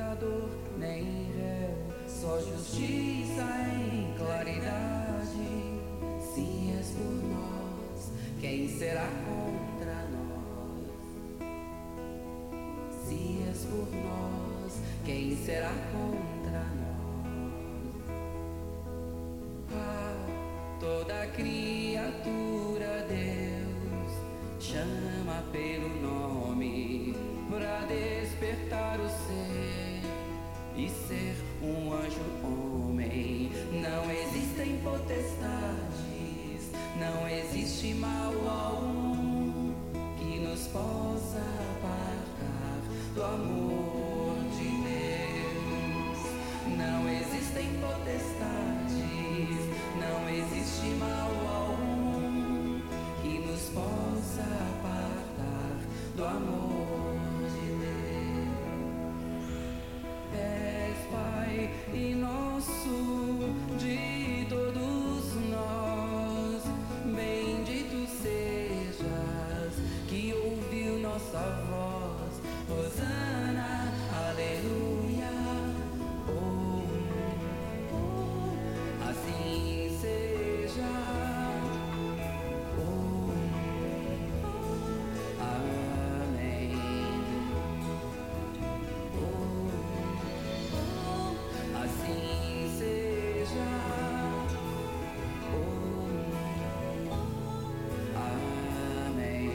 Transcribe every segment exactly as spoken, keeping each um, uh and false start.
pecador, nem réu, só justiça em claridade. Se és por nós, quem será contra nós? Se és por nós, quem será contra nós? Ah, toda criatura Deus chama pelo nome pra despertar o ser e ser um anjo homem. Não existem potestades, não existe mal algum que nos possa apartar do amor de Deus. Não existem potestades, não existe mal algum que nos possa apartar do amor de Deus. És Pai e nosso de todos nós, bendito sejas que ouviu nossa voz. Hosana, aleluia. Oh, oh, assim seja. Oh, amém. Oh, oh, assim seja. Oh, amém.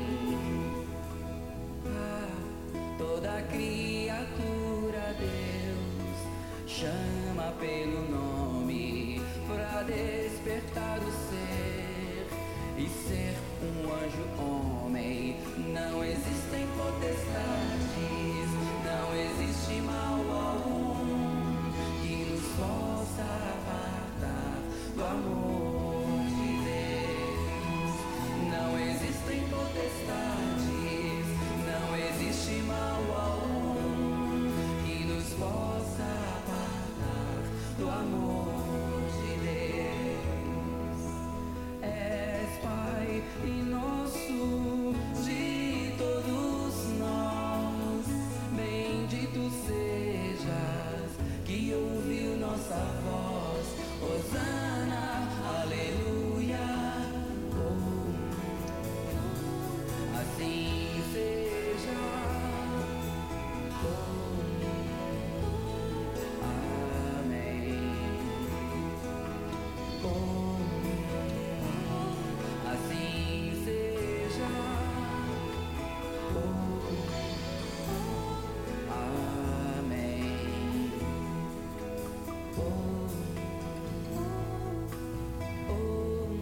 Ah, toda criatura Deus chama pelo nome pra despertar o ser e ser um anjo homem. Não existem potestades, não existe mal algum que nos possa apartar do amor de Deus. Não existem potestades, não existe mal algum que nos possa apartar do amor de Deus. És Pai e nosso de todos nós, bendito sejas que ouviu nossa voz. Hosana, aleluia. Oh, assim seja. Oh, amém. Oh, assim seja. Oh, amém. Oh, oh,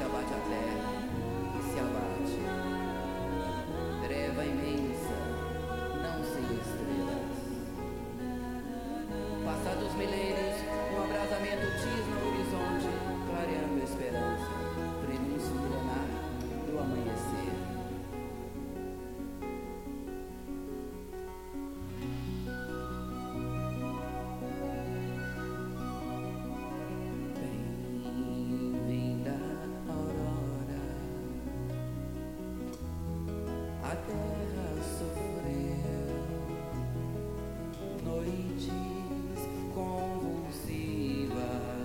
abate a terra e se abate. Treva imensa, não sem estrelas. Passados milênios, um abrasamento tisna o horizonte, clareando a esperança, prenúncio milenar do amanhecer. Bem-vinda, aurora. A terra sofreu noites convulsivas,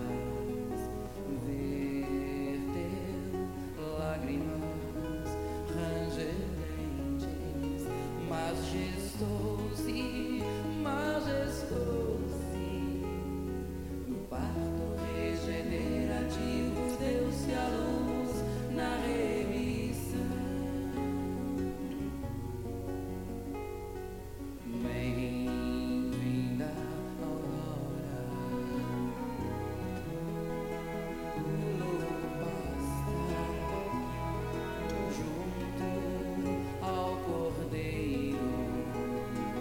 verteu lágrimas rangerentes, mas gestou-se, majestou-se. No parto regenerativo deu-se a luz na remissão. Bem-vinda, aurora. O lobo pasta junto ao cordeiro.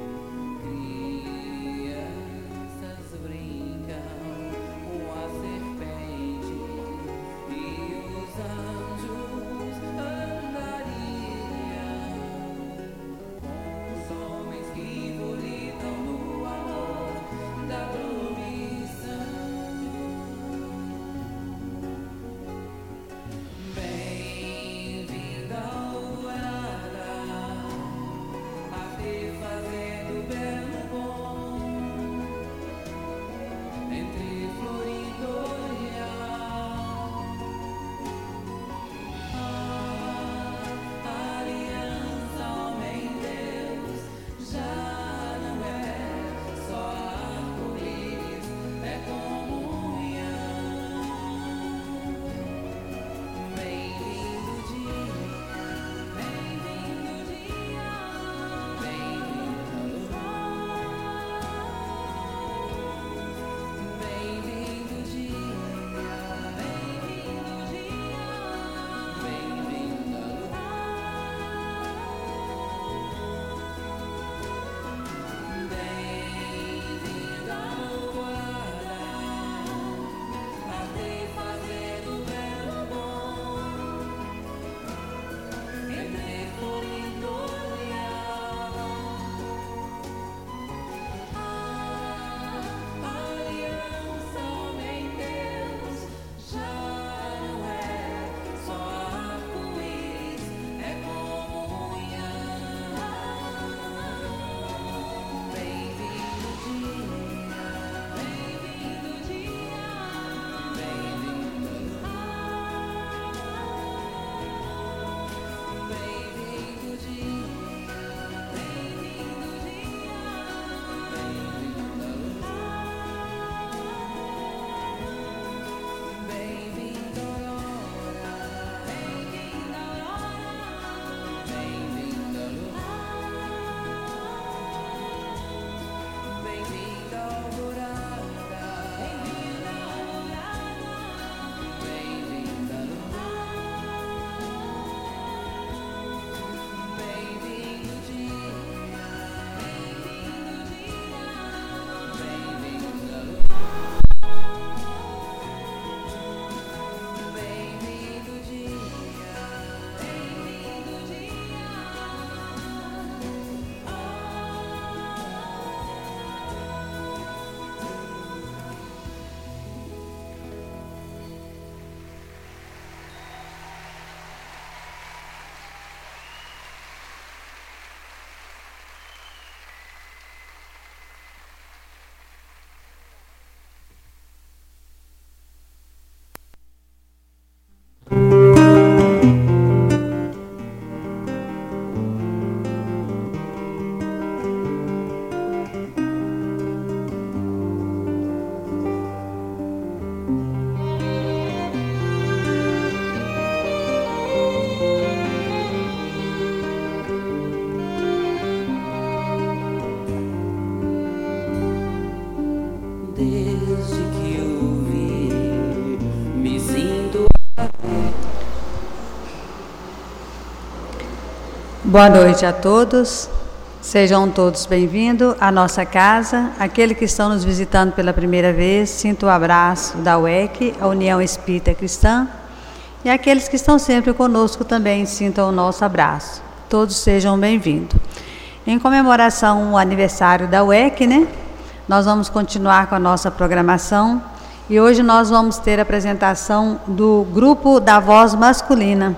Boa noite a todos, sejam todos bem-vindos à nossa casa. Aqueles que estão nos visitando pela primeira vez, sinto o abraço da U E C, a União Espírita Cristã, e aqueles que estão sempre conosco também sintam o nosso abraço. Todos sejam bem-vindos. Em comemoração ao aniversário da U E C, né, nós vamos continuar com a nossa programação e hoje nós vamos ter a apresentação do grupo da voz masculina,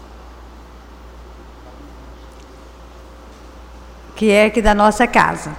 que é aqui da nossa casa.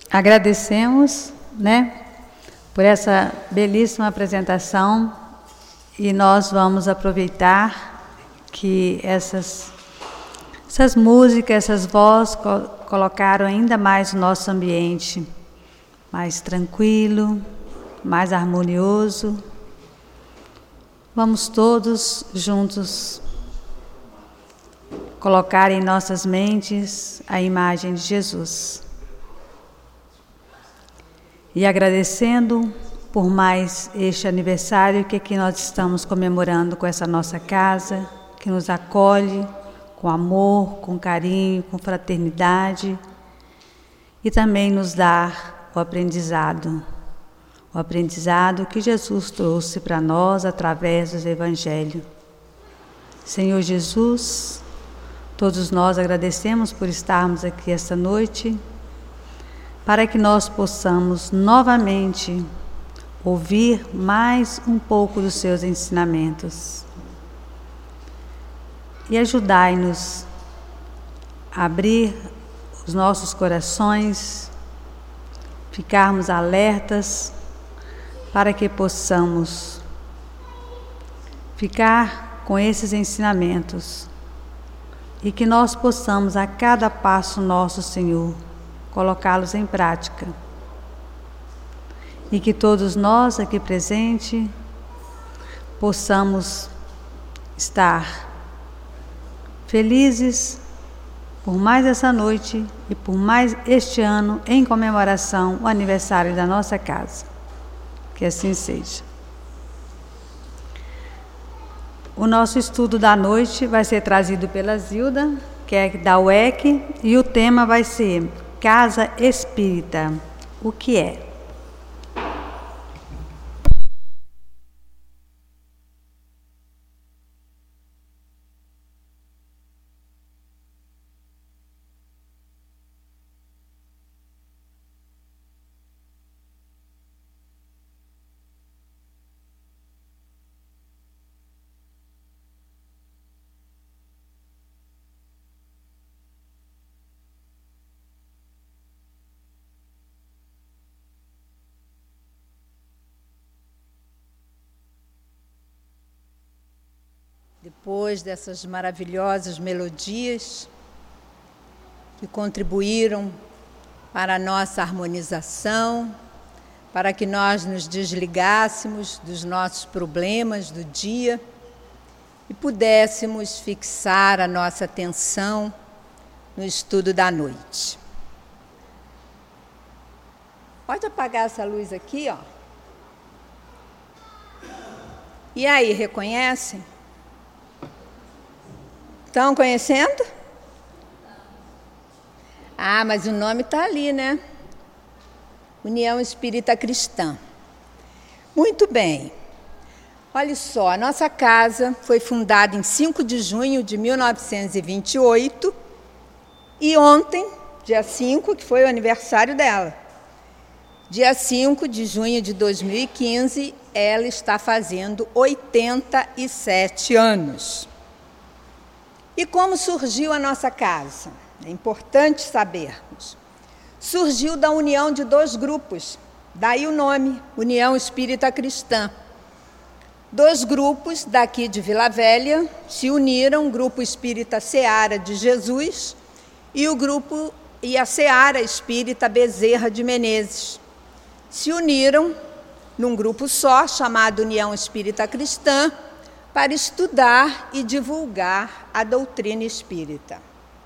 agradecemos, né, por essa belíssima apresentação e nós vamos aproveitar que essas, essas músicas, essas vozes co- colocaram ainda mais o nosso ambiente mais tranquilo, mais harmonioso. Vamos todos juntos colocar em nossas mentes a imagem de Jesus. E agradecendo por mais este aniversário que aqui nós estamos comemorando com essa nossa casa, que nos acolhe com amor, com carinho, com fraternidade e também nos dá o aprendizado, o aprendizado que Jesus trouxe para nós através do Evangelho. Senhor Jesus, todos nós agradecemos por estarmos aqui esta noite, para que nós possamos novamente ouvir mais um pouco dos seus ensinamentos. E ajudai-nos a abrir os nossos corações, ficarmos alertas, para que possamos ficar com esses ensinamentos e que nós possamos, a cada passo nosso, Senhor, colocá-los em prática. E que todos nós aqui presentes possamos estar felizes por mais essa noite e por mais este ano em comemoração ao aniversário da nossa casa. Que assim seja. O nosso estudo da noite vai ser trazido pela Zilda, que é da U E C, e o tema vai ser Casa Espírita. O que é? Depois dessas maravilhosas melodias que contribuíram para a nossa harmonização, para que nós nos desligássemos dos nossos problemas do dia e pudéssemos fixar a nossa atenção no estudo da noite. Pode apagar essa luz aqui, ó. E aí, reconhecem? Estão conhecendo? Ah, mas o nome está ali, né? União Espírita Cristã. Muito bem. Olha só, a nossa casa foi fundada em cinco de junho de mil novecentos e vinte e oito e ontem, dia cinco, que foi o aniversário dela, dia cinco de junho de dois mil e quinze, ela está fazendo oitenta e sete anos. E como surgiu a nossa casa? É importante sabermos. Surgiu da união de dois grupos, daí o nome, União Espírita Cristã. Dois grupos daqui de Vila Velha se uniram, o Grupo Espírita Seara de Jesus e o grupo e a Seara Espírita Bezerra de Menezes. Se uniram num grupo só, chamado União Espírita Cristã, para estudar e divulgar a doutrina espírita.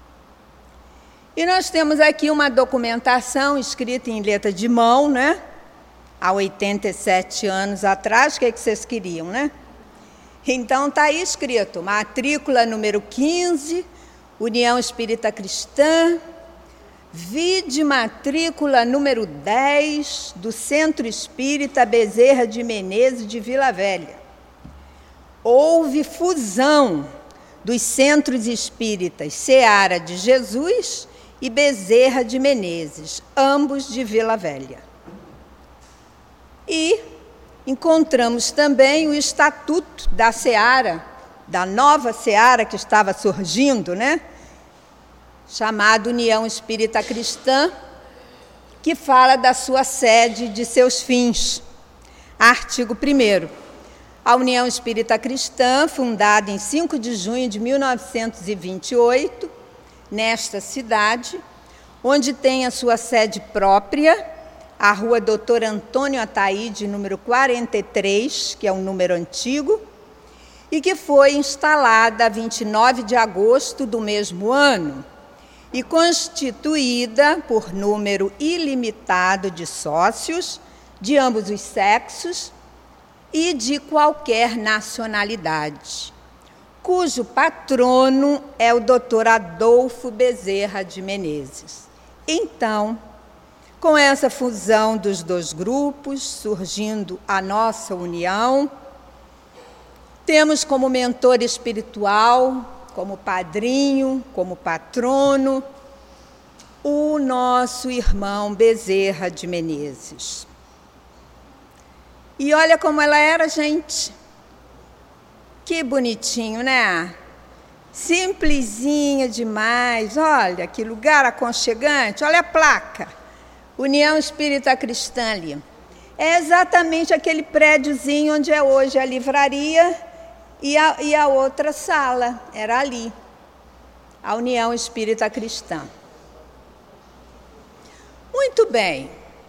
E nós temos aqui uma documentação escrita em letra de mão, né? Há oitenta e sete anos atrás, o que, é que vocês queriam, né? Então está aí escrito, matrícula número quinze, União Espírita Cristã, vide matrícula número dez do Centro Espírita Bezerra de Menezes de Vila Velha. Houve fusão dos centros espíritas Seara de Jesus e Bezerra de Menezes, ambos de Vila Velha. E encontramos também o estatuto da Seara, da nova Seara que estava surgindo, né? Chamado União Espírita Cristã, que fala da sua sede e de seus fins. Artigo primeiro. A União Espírita Cristã, fundada em cinco de junho de mil novecentos e vinte e oito, nesta cidade, onde tem a sua sede própria, a Rua Doutor Antônio Ataíde, número quarenta e três, que é um número antigo, e que foi instalada a vinte e nove de agosto do mesmo ano e constituída por número ilimitado de sócios de ambos os sexos e de qualquer nacionalidade, cujo patrono é o doutor Adolfo Bezerra de Menezes. Então, com essa fusão dos dois grupos, surgindo a nossa união, temos como mentor espiritual, como padrinho, como patrono, o nosso irmão Bezerra de Menezes. E olha como ela era, gente. Que bonitinho, né? Simplesinha demais. Olha, que lugar aconchegante. Olha a placa. União Espírita Cristã ali. É exatamente aquele prédiozinho onde é hoje a livraria e a, e a outra sala. Era ali. A União Espírita Cristã. Muito bem.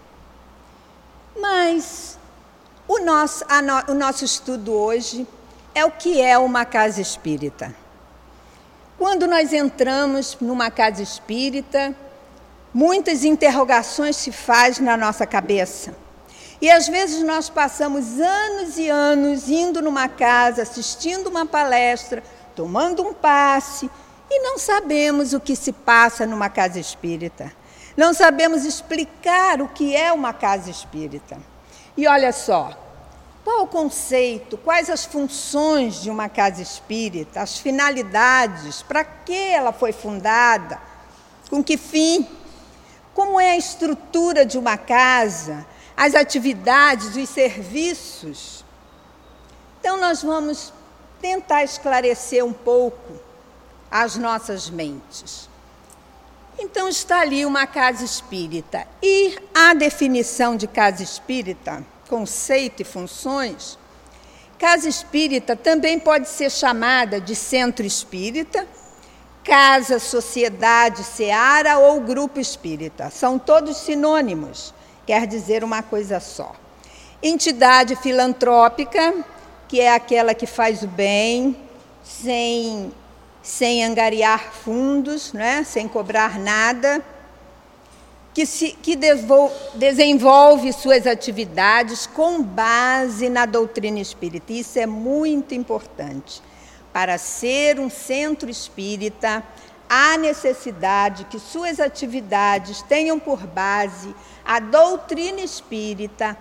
Mas o nosso, a no, o nosso estudo hoje é o que é uma casa espírita. Quando nós entramos numa casa espírita, muitas interrogações se fazem na nossa cabeça. E às vezes nós passamos anos e anos indo numa casa, assistindo uma palestra, tomando um passe, e não sabemos o que se passa numa casa espírita. Não sabemos explicar o que é uma casa espírita. E olha só, qual o conceito, quais as funções de uma casa espírita, as finalidades, para que ela foi fundada, com que fim, como é a estrutura de uma casa, as atividades, os serviços. Então, nós vamos tentar esclarecer um pouco as nossas mentes. Então, está ali uma casa espírita. E a definição de casa espírita, conceito e funções, casa espírita também pode ser chamada de centro espírita, casa, sociedade, seara ou grupo espírita. São todos sinônimos, quer dizer uma coisa só. Entidade filantrópica, que é aquela que faz o bem, sem, sem angariar fundos, né? Sem cobrar nada, que, se, que devol, desenvolve suas atividades com base na doutrina espírita. Isso é muito importante. Para ser um centro espírita, há necessidade que suas atividades tenham por base a doutrina espírita,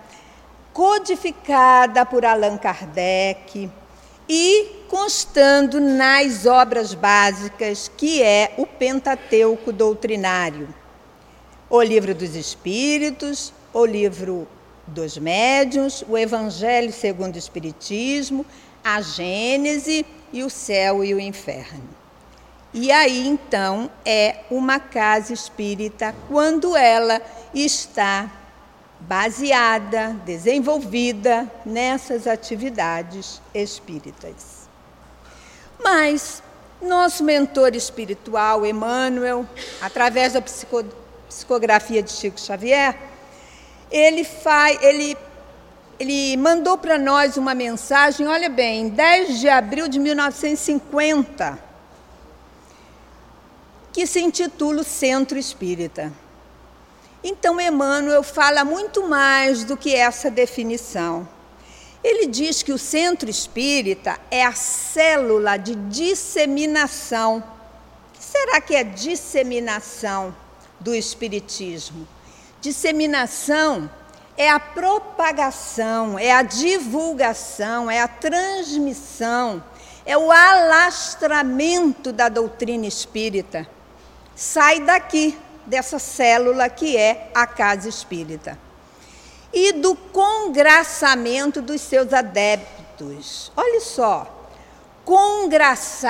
codificada por Allan Kardec e constando nas obras básicas, que é o Pentateuco doutrinário, o Livro dos Espíritos, o Livro dos Médiuns, o Evangelho segundo o Espiritismo, a Gênese e o Céu e o Inferno. E aí, então, é uma casa espírita quando ela está baseada, desenvolvida nessas atividades espíritas. Mas nosso mentor espiritual, Emmanuel, através da psico, psicografia de Chico Xavier, ele, faz, ele, ele mandou para nós uma mensagem, olha bem, em dez de abril de mil novecentos e cinquenta, que se intitula o Centro Espírita. Então, Emmanuel fala muito mais do que essa definição. Ele diz que o centro espírita é a célula de disseminação. O que será que é disseminação do espiritismo? Disseminação é a propagação, é a divulgação, é a transmissão, é o alastramento da doutrina espírita. Sai daqui, dessa célula que é a casa espírita. E do congraçamento dos seus adeptos. Olha só,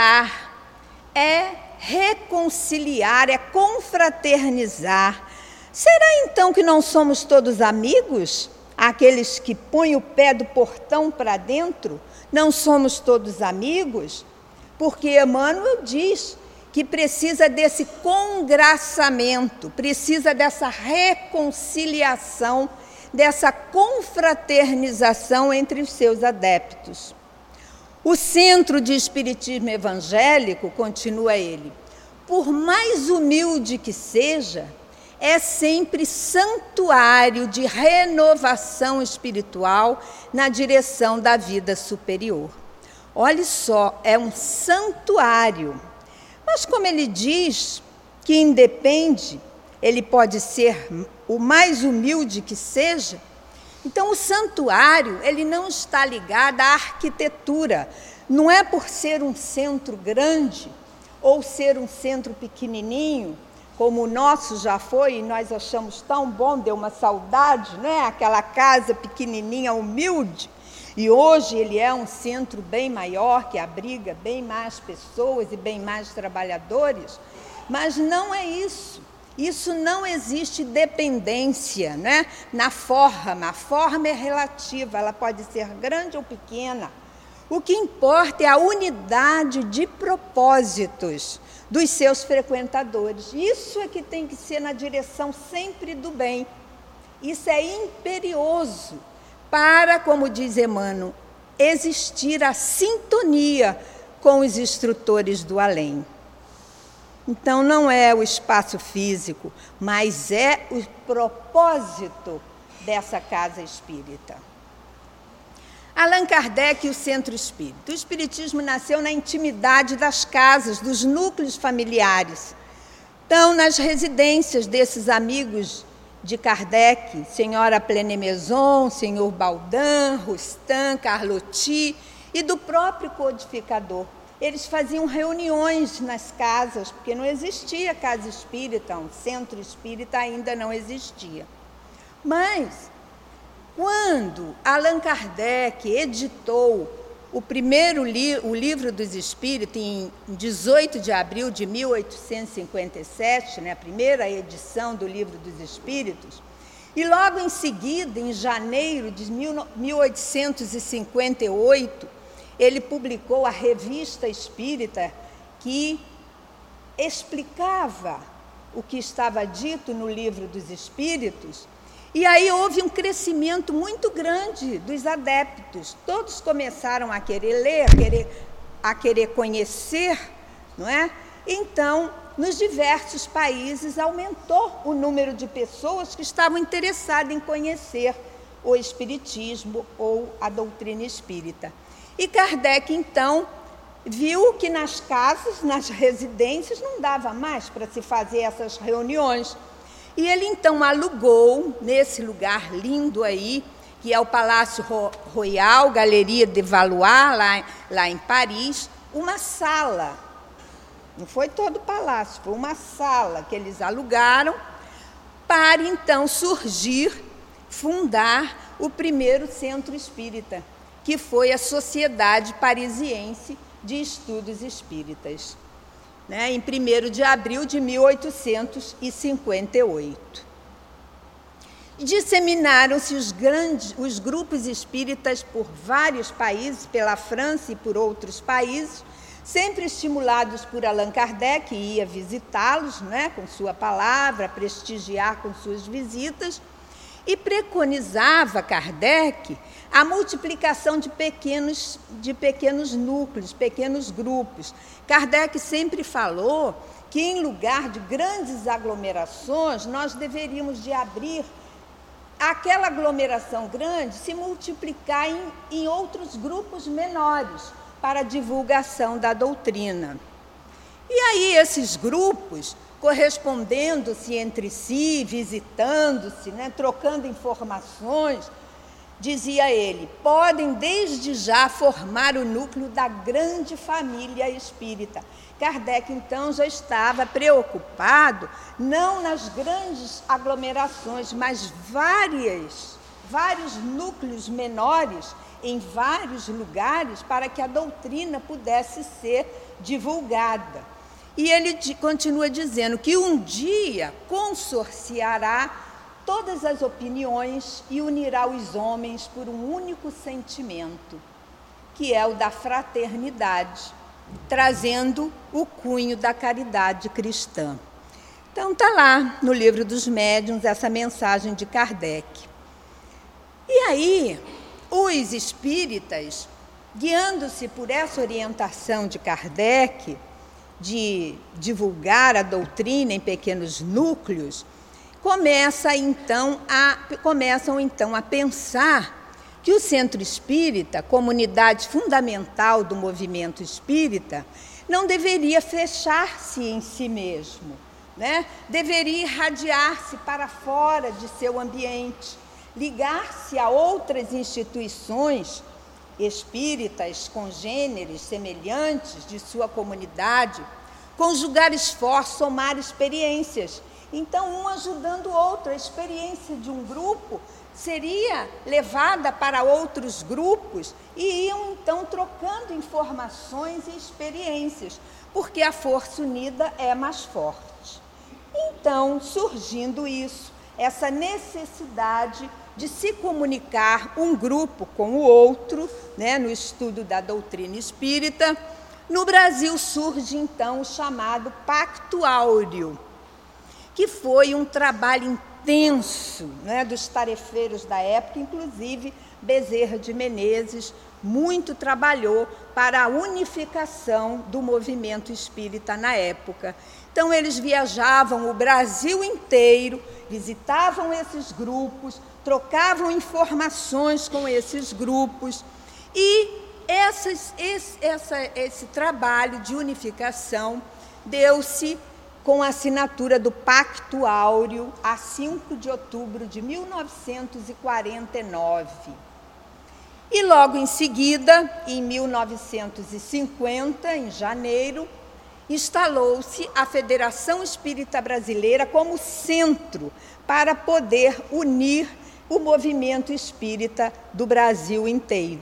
congraçar é reconciliar, é confraternizar, Será então que não somos todos amigos? Aqueles que põem o pé do portão para dentro, não somos todos amigos? Porque Emmanuel diz que precisa desse congraçamento, precisa dessa reconciliação, dessa confraternização entre os seus adeptos. O Centro de Espiritismo Evangélico, continua ele, por mais humilde que seja, é sempre santuário de renovação espiritual na direção da vida superior. Olhe só, é um santuário. Mas como ele diz que independe, ele pode ser o mais humilde que seja, então o santuário, ele não está ligado à arquitetura. Não é por ser um centro grande ou ser um centro pequenininho, como o nosso já foi, e nós achamos tão bom, deu uma saudade, né? Aquela casa pequenininha, humilde, e hoje ele é um centro bem maior, que abriga bem mais pessoas e bem mais trabalhadores, mas não é isso. Isso não existe dependência, né? Na forma. A forma é relativa, ela pode ser grande ou pequena. O que importa é a unidade de propósitos dos seus frequentadores. Isso é que tem que ser na direção sempre do bem. Isso é imperioso para, como diz Emmanuel, existir a sintonia com os instrutores do além. Então, não é o espaço físico, mas é o propósito dessa casa espírita. Allan Kardec e o Centro Espírita. O Espiritismo nasceu na intimidade das casas, dos núcleos familiares. Então, nas residências desses amigos de Kardec, Senhora Plené-Maison, Senhor Baldin, Rustan, Carlotti e do próprio codificador. Eles faziam reuniões nas casas, porque não existia casa espírita, um centro espírita ainda não existia. Mas, quando Allan Kardec editou o primeiro li o Livro dos Espíritos, em dezoito de abril de mil oitocentos e cinquenta e sete, né, a primeira edição do Livro dos Espíritos, e logo em seguida, em janeiro de mil oitocentos e cinquenta e oito, ele publicou a Revista Espírita, que explicava o que estava dito no Livro dos Espíritos. E aí houve um crescimento muito grande dos adeptos. Todos começaram a querer ler, a querer, a querer conhecer, não é? Então, nos diversos países, aumentou o número de pessoas que estavam interessadas em conhecer o Espiritismo ou a doutrina espírita. E Kardec, então, viu que nas casas, nas residências, não dava mais para se fazer essas reuniões. E ele, então, alugou, nesse lugar lindo aí, que é o Palácio Royal, Galeria de Valois, lá, lá em Paris, uma sala. Não foi todo o palácio, foi uma sala que eles alugaram para, então, surgir, fundar o primeiro centro espírita, que foi a Sociedade Parisiense de Estudos Espíritas, né, em primeiro de abril de mil oitocentos e cinquenta e oito. Disseminaram-se os, grandes, os grupos espíritas por vários países, pela França e por outros países, sempre estimulados por Allan Kardec, que ia visitá-los, né, com sua palavra, prestigiar com suas visitas, e preconizava Kardec a multiplicação de pequenos, de pequenos núcleos, pequenos grupos. Kardec sempre falou que, em lugar de grandes aglomerações, nós deveríamos de abrir aquela aglomeração grande, se multiplicar em, em outros grupos menores para a divulgação da doutrina. E aí esses grupos, correspondendo-se entre si, visitando-se, né, trocando informações, dizia ele, podem desde já formar o núcleo da grande família espírita. Kardec, então, já estava preocupado, não nas grandes aglomerações, mas várias, vários núcleos menores em vários lugares para que a doutrina pudesse ser divulgada. E ele continua dizendo que um dia consorciará todas as opiniões e unirá os homens por um único sentimento, que é o da fraternidade, trazendo o cunho da caridade cristã. Então está lá no Livro dos Médiuns essa mensagem de Kardec. E aí, os espíritas, guiando-se por essa orientação de Kardec, de divulgar a doutrina em pequenos núcleos, começa, então, a, começam então a pensar que o Centro Espírita, comunidade fundamental do movimento espírita, não deveria fechar-se em si mesmo, né? Deveria irradiar-se para fora de seu ambiente, ligar-se a outras instituições espíritas, congêneres, semelhantes de sua comunidade, conjugar esforços, somar experiências. Então, um ajudando o outro. A experiência de um grupo seria levada para outros grupos e iam, então, trocando informações e experiências, porque a força unida é mais forte. Então, surgindo isso, essa necessidade de se comunicar um grupo com o outro, né, no estudo da doutrina espírita, no Brasil surge, então, o chamado Pacto Áureo, que foi um trabalho intenso, né, dos tarefeiros da época, inclusive Bezerra de Menezes muito trabalhou para a unificação do movimento espírita na época. Então, eles viajavam o Brasil inteiro, visitavam esses grupos, trocavam informações com esses grupos e essas, esse, essa, esse trabalho de unificação deu-se com a assinatura do Pacto Áureo a cinco de outubro de mil novecentos e quarenta e nove. E logo em seguida, em mil novecentos e cinquenta, em janeiro, instalou-se a Federação Espírita Brasileira como centro para poder unir o movimento espírita do Brasil inteiro.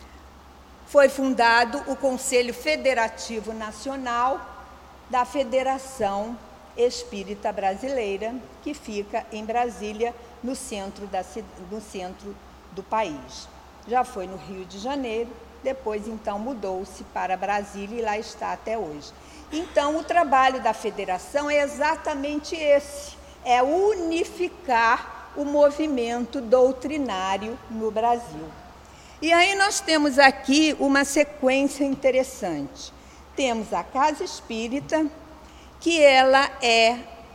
Foi fundado o Conselho Federativo Nacional da Federação Espírita Brasileira, que fica em Brasília, no centro, da, no centro do país. Já foi no Rio de Janeiro, depois, então, mudou-se para Brasília e lá está até hoje. Então, o trabalho da federação é exatamente esse, é unificar o movimento doutrinário no Brasil. E aí nós temos aqui uma sequência interessante. Temos a Casa Espírita, que ela é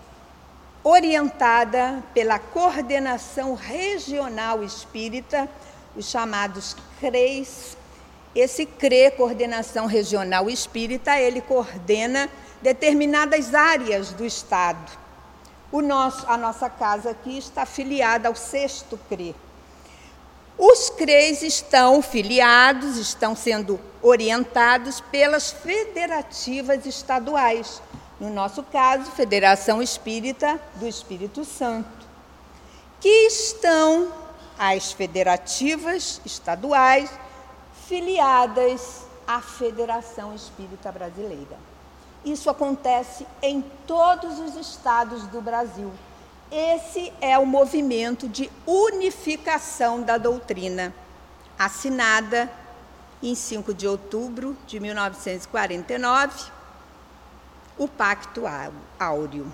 orientada pela Coordenação Regional Espírita, os chamados C R E S. Esse C R E, Coordenação Regional Espírita, ele coordena determinadas áreas do Estado. O nosso, a nossa casa aqui está afiliada ao sexto C R E. Os C R E S estão filiados, estão sendo orientados pelas federativas estaduais. No nosso caso, Federação Espírita do Espírito Santo, que estão as federativas estaduais filiadas à Federação Espírita Brasileira. Isso acontece em todos os estados do Brasil. Esse é o movimento de unificação da doutrina, assinada em cinco de outubro de mil novecentos e quarenta e nove, o Pacto Áureo.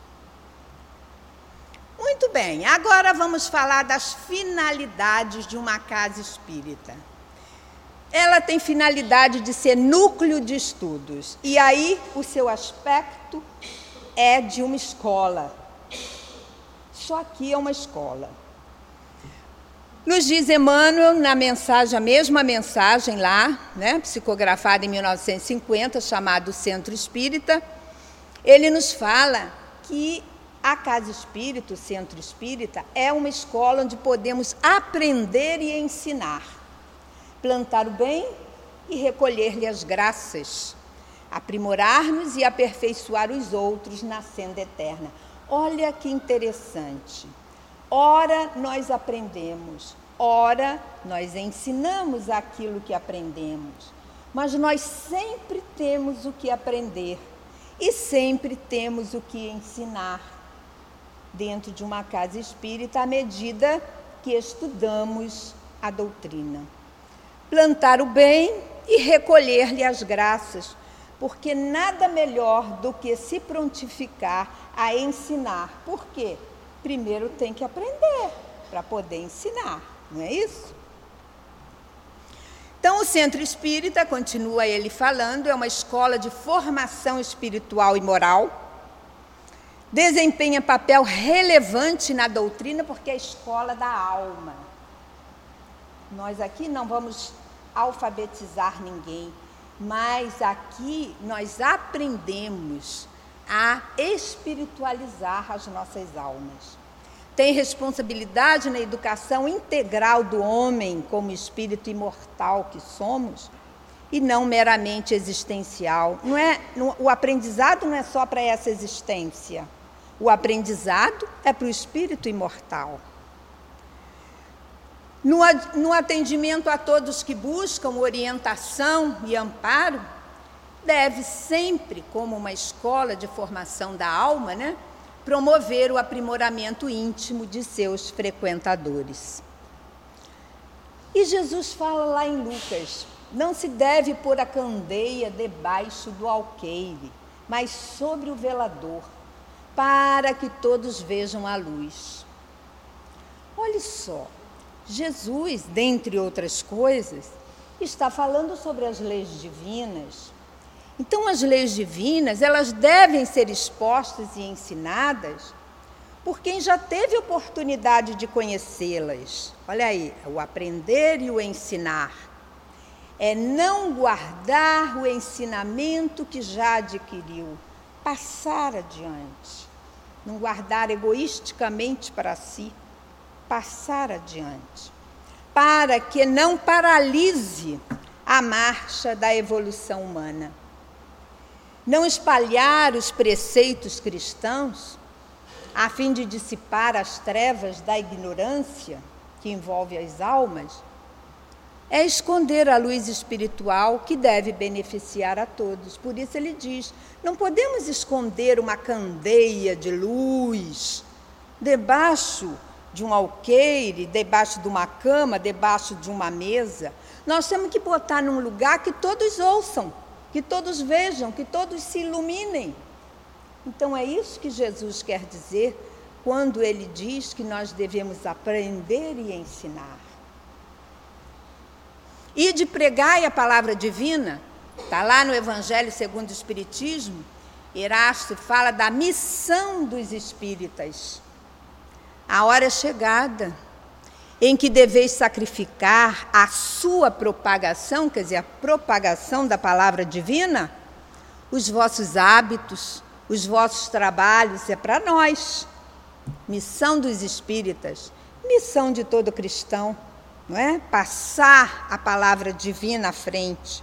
Muito bem, agora vamos falar das finalidades de uma casa espírita. Ela tem finalidade de ser núcleo de estudos, e aí o seu aspecto é de uma escola. Isso aqui é uma escola. Nos diz Emmanuel, na mensagem, a mesma mensagem lá, né, psicografada em mil novecentos e cinquenta, chamado Centro Espírita, ele nos fala que a Casa Espírita, o Centro Espírita, é uma escola onde podemos aprender e ensinar, plantar o bem e recolher-lhe as graças, aprimorar-nos e aperfeiçoar os outros na senda eterna. Olha que interessante. Ora, nós aprendemos, ora, nós ensinamos aquilo que aprendemos, mas nós sempre temos o que aprender. E sempre temos o que ensinar dentro de uma casa espírita à medida que estudamos a doutrina. Plantar o bem e recolher-lhe as graças, porque nada melhor do que se prontificar a ensinar. Por quê? Primeiro tem que aprender para poder ensinar, não é isso? Então, o Centro Espírita, continua ele falando, é uma escola de formação espiritual e moral, desempenha papel relevante na doutrina, porque é a escola da alma. Nós aqui não vamos alfabetizar ninguém, mas aqui nós aprendemos a espiritualizar as nossas almas. Tem responsabilidade na educação integral do homem como espírito imortal que somos, e não meramente existencial. Não é, não, o aprendizado não é só para essa existência. O aprendizado é para o espírito imortal. No, no atendimento a todos que buscam orientação e amparo, deve sempre, como uma escola de formação da alma, né, promover o aprimoramento íntimo de seus frequentadores. E Jesus fala lá em Lucas: não se deve pôr a candeia debaixo do alqueire, mas sobre o velador, para que todos vejam a luz. Olha só, Jesus, dentre outras coisas, está falando sobre as leis divinas. Então, as leis divinas, elas devem ser expostas e ensinadas por quem já teve oportunidade de conhecê-las. Olha aí, o aprender e o ensinar. É não guardar o ensinamento que já adquiriu, passar adiante. Não guardar egoisticamente para si, passar adiante. Para que não paralise a marcha da evolução humana. Não espalhar os preceitos cristãos a fim de dissipar as trevas da ignorância que envolve as almas, é esconder a luz espiritual que deve beneficiar a todos. Por isso ele diz, não podemos esconder uma candeia de luz debaixo de um alqueire, debaixo de uma cama, debaixo de uma mesa. Nós temos que botar num lugar que todos ouçam, que todos vejam, que todos se iluminem. Então é isso que Jesus quer dizer quando ele diz que nós devemos aprender e ensinar. E de pregar a palavra divina, está lá no Evangelho segundo o Espiritismo, Erasto fala da missão dos espíritas. A hora é chegada em que deveis sacrificar a sua propagação, quer dizer, a propagação da palavra divina, os vossos hábitos, os vossos trabalhos, é para nós. Missão dos espíritas, missão de todo cristão, não é? Passar a palavra divina à frente.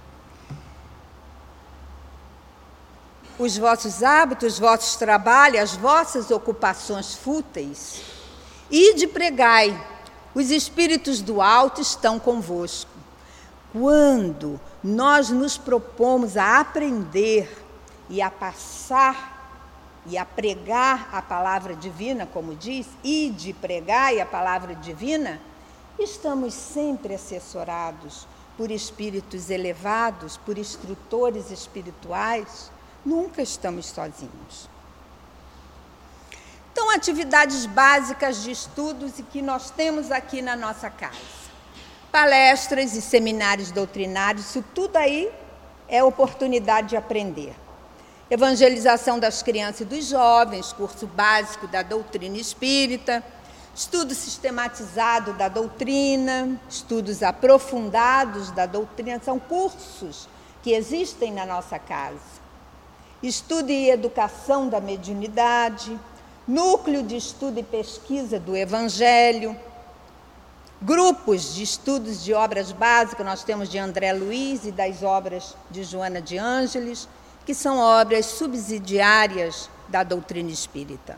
Os vossos hábitos, os vossos trabalhos, as vossas ocupações fúteis, e de pregai, os espíritos do alto estão convosco. Quando nós nos propomos a aprender e a passar e a pregar a palavra divina, como diz, e de pregai a palavra divina, estamos sempre assessorados por espíritos elevados, por instrutores espirituais, nunca estamos sozinhos. Então, atividades básicas de estudos e que nós temos aqui na nossa casa. Palestras e seminários doutrinários, isso tudo aí é oportunidade de aprender. Evangelização das crianças e dos jovens, curso básico da doutrina espírita, estudo sistematizado da doutrina, estudos aprofundados da doutrina, são cursos que existem na nossa casa. Estudo e educação da mediunidade, núcleo de estudo e pesquisa do Evangelho, grupos de estudos de obras básicas, nós temos de André Luiz e das obras de Joana de Ângeles, que são obras subsidiárias da doutrina espírita.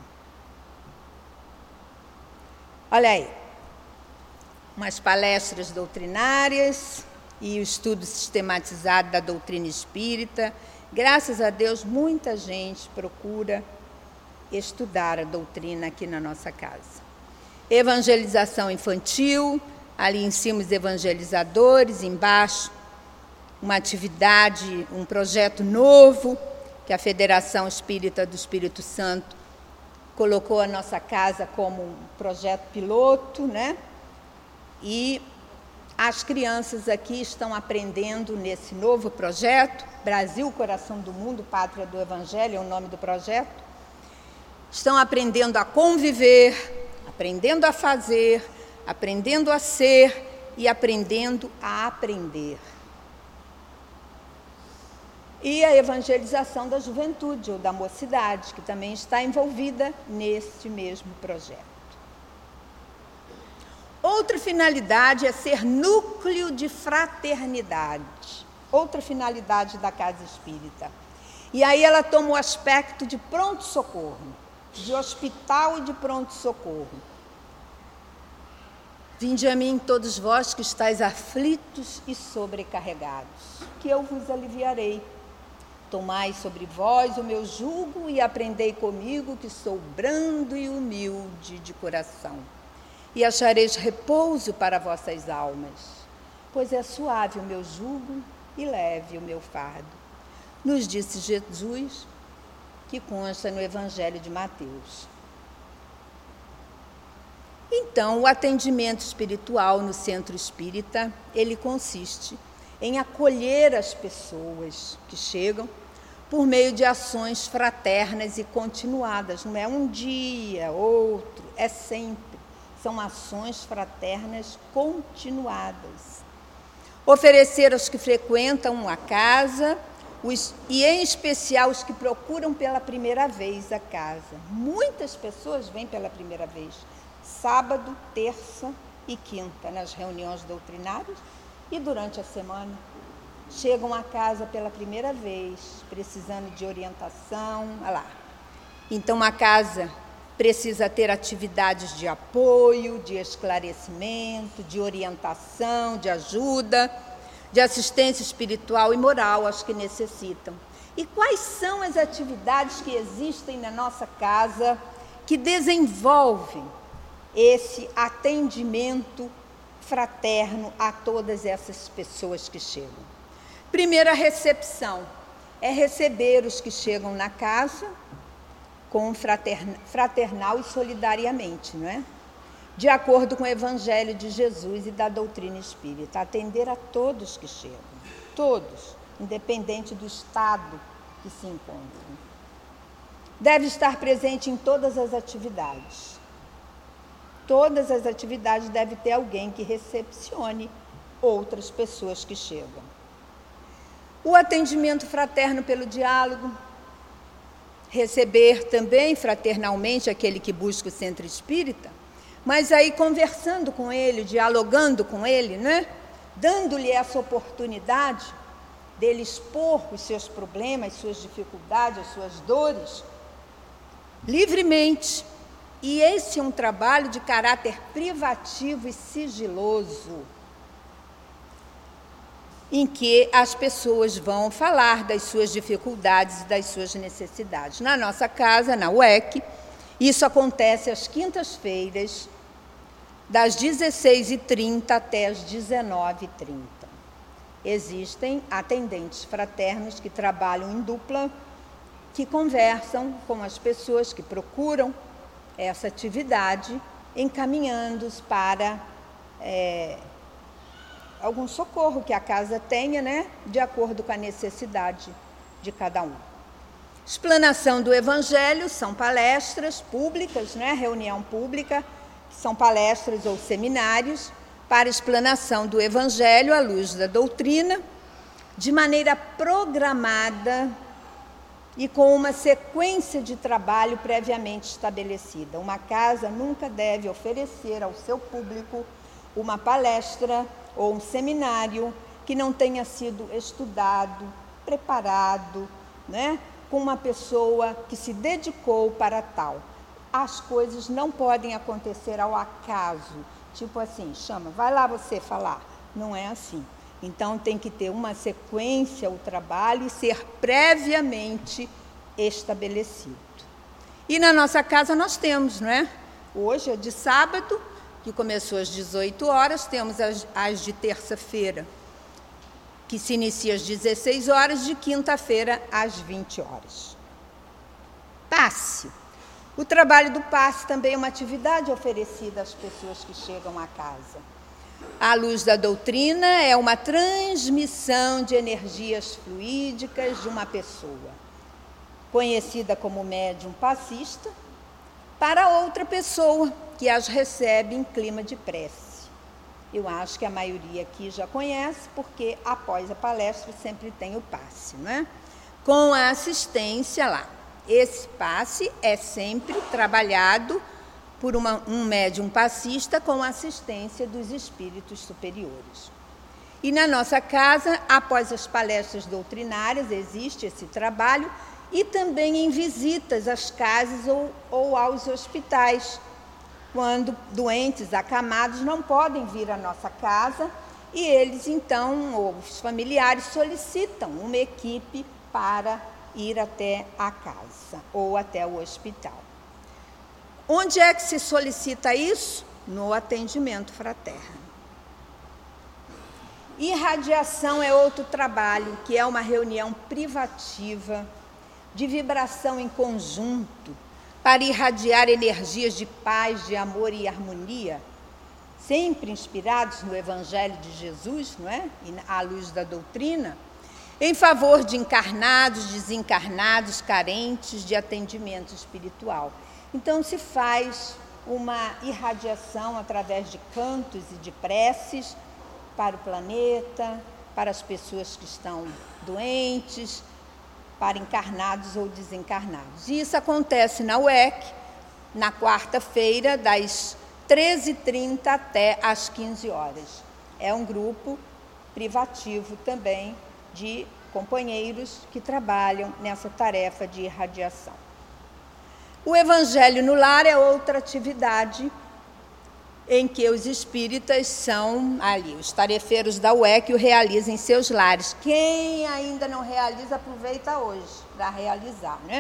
Olha aí, umas palestras doutrinárias e o estudo sistematizado da doutrina espírita, Graças a Deus, muita gente procura estudar a doutrina aqui na nossa casa. Evangelização infantil, ali em cima os evangelizadores, embaixo uma atividade, um projeto novo que a Federação Espírita do Espírito Santo colocou a nossa casa como um projeto piloto, né? E as crianças aqui estão aprendendo nesse novo projeto, Brasil, Coração do Mundo, Pátria do Evangelho é o nome do projeto. Estão aprendendo a conviver, aprendendo a fazer, aprendendo a ser e aprendendo a aprender. E a evangelização da juventude ou da mocidade, que também está envolvida neste mesmo projeto. Outra finalidade é ser núcleo de fraternidade. Outra finalidade da Casa Espírita. E aí ela toma o aspecto de pronto-socorro, de hospital e de pronto-socorro. Vinde a mim todos vós que estáis aflitos e sobrecarregados, que eu vos aliviarei. Tomai sobre vós o meu jugo e aprendei comigo, que sou brando e humilde de coração. E achareis repouso para vossas almas, pois é suave o meu jugo e leve o meu fardo. Nos disse Jesus, que consta no Evangelho de Mateus. Então, o atendimento espiritual no centro espírita, ele consiste em acolher as pessoas que chegam por meio de ações fraternas e continuadas. Não é um dia, outro, é sempre. São ações fraternas continuadas. Oferecer aos que frequentam a casa, os, e em especial os que procuram pela primeira vez a casa. Muitas pessoas vêm pela primeira vez, sábado, terça e quinta, nas reuniões doutrinárias e durante a semana. Chegam à casa pela primeira vez, precisando de orientação. Olha lá. Então, a casa precisa ter atividades de apoio, de esclarecimento, de orientação, de ajuda, de assistência espiritual e moral aos que necessitam. E quais são as atividades que existem na nossa casa que desenvolvem esse atendimento fraterno a todas essas pessoas que chegam? Primeira recepção é receber os que chegam na casa com fraternal e solidariamente, não é? De acordo com o Evangelho de Jesus e da doutrina espírita, atender a todos que chegam, todos, independente do estado que se encontram. Deve estar presente em todas as atividades. Todas as atividades deve ter alguém que recepcione outras pessoas que chegam. O atendimento fraterno pelo diálogo, receber também fraternalmente aquele que busca o centro espírita, mas aí conversando com ele, dialogando com ele, né? Dando-lhe essa oportunidade dele expor os seus problemas, suas dificuldades, as suas dores, livremente. E esse é um trabalho de caráter privativo e sigiloso, em que as pessoas vão falar das suas dificuldades e das suas necessidades. Na nossa casa, na U E C, isso acontece às quintas-feiras, das dezesseis e trinta até as dezenove e trinta. Existem atendentes fraternos que trabalham em dupla, que conversam com as pessoas que procuram essa atividade, encaminhando-os para é, algum socorro que a casa tenha, né, de acordo com a necessidade de cada um. Explanação do Evangelho são palestras públicas, né, reunião pública, são palestras ou seminários para explanação do Evangelho à luz da doutrina, de maneira programada e com uma sequência de trabalho previamente estabelecida. Uma casa nunca deve oferecer ao seu público uma palestra ou um seminário que não tenha sido estudado, preparado, né, com uma pessoa que se dedicou para tal. As coisas não podem acontecer ao acaso, tipo assim, chama, vai lá você falar. Não é assim. Então, tem que ter uma sequência o trabalho e ser previamente estabelecido. E na nossa casa nós temos, não é? Hoje é de sábado, que começou às dezoito horas, temos as, as de terça-feira, que se inicia às dezesseis horas, de quinta-feira às vinte horas. Passe. O trabalho do passe também é uma atividade oferecida às pessoas que chegam à casa. A luz da doutrina é uma transmissão de energias fluídicas de uma pessoa, conhecida como médium passista, para outra pessoa que as recebe em clima de prece. Eu acho que a maioria aqui já conhece, porque após a palestra sempre tem o passe, não é? Com a assistência lá. Esse passe é sempre trabalhado por uma, um médium passista com assistência dos espíritos superiores. E na nossa casa, após as palestras doutrinárias, existe esse trabalho, e também em visitas às casas ou, ou aos hospitais, quando doentes acamados não podem vir à nossa casa, e eles, então, ou os familiares, solicitam uma equipe para ir até a casa ou até o hospital. Onde é que se solicita isso? No atendimento fraterno. Irradiação é outro trabalho, que é uma reunião privativa, de vibração em conjunto, para irradiar energias de paz, de amor e harmonia, sempre inspirados no Evangelho de Jesus, não é? E à luz da doutrina, em favor de encarnados, desencarnados, carentes de atendimento espiritual. Então, se faz uma irradiação através de cantos e de preces para o planeta, para as pessoas que estão doentes, para encarnados ou desencarnados. E isso acontece na U E C, na quarta-feira, das treze e trinta até às quinze horas. É um grupo privativo também de companheiros que trabalham nessa tarefa de irradiação. O Evangelho no Lar é outra atividade em que os espíritas são ali, os tarefeiros da U E C o realizam em seus lares. Quem ainda não realiza, aproveita hoje para realizar, né?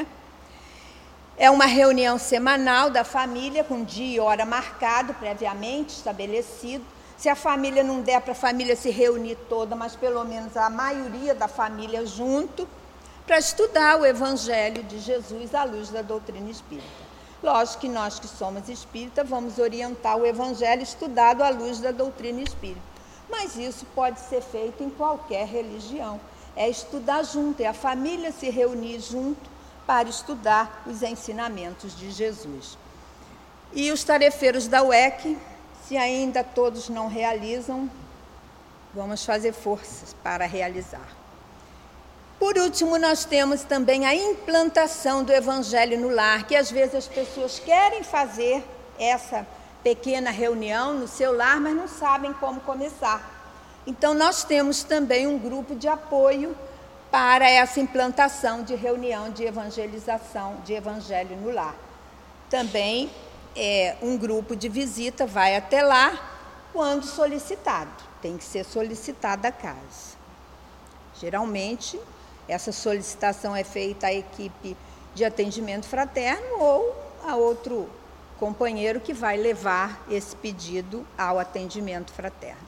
É uma reunião semanal da família, com dia e hora marcado, previamente estabelecido. Se a família não der para a família se reunir toda, mas pelo menos a maioria da família junto, para estudar o Evangelho de Jesus à luz da doutrina espírita. Lógico que nós que somos espíritas vamos orientar o Evangelho estudado à luz da doutrina espírita. Mas isso pode ser feito em qualquer religião. É estudar junto, é a família se reunir junto para estudar os ensinamentos de Jesus. E os tarefeiros da U E C, se ainda todos não realizam, vamos fazer forças para realizar. Por último, nós temos também a implantação do Evangelho no lar, que às vezes as pessoas querem fazer essa pequena reunião no seu lar, mas não sabem como começar. Então, nós temos também um grupo de apoio para essa implantação de reunião de evangelização, de Evangelho no lar. Também é, um grupo de visita vai até lá quando solicitado. Tem que ser solicitada a casa. Geralmente, essa solicitação é feita à equipe de atendimento fraterno ou a outro companheiro que vai levar esse pedido ao atendimento fraterno.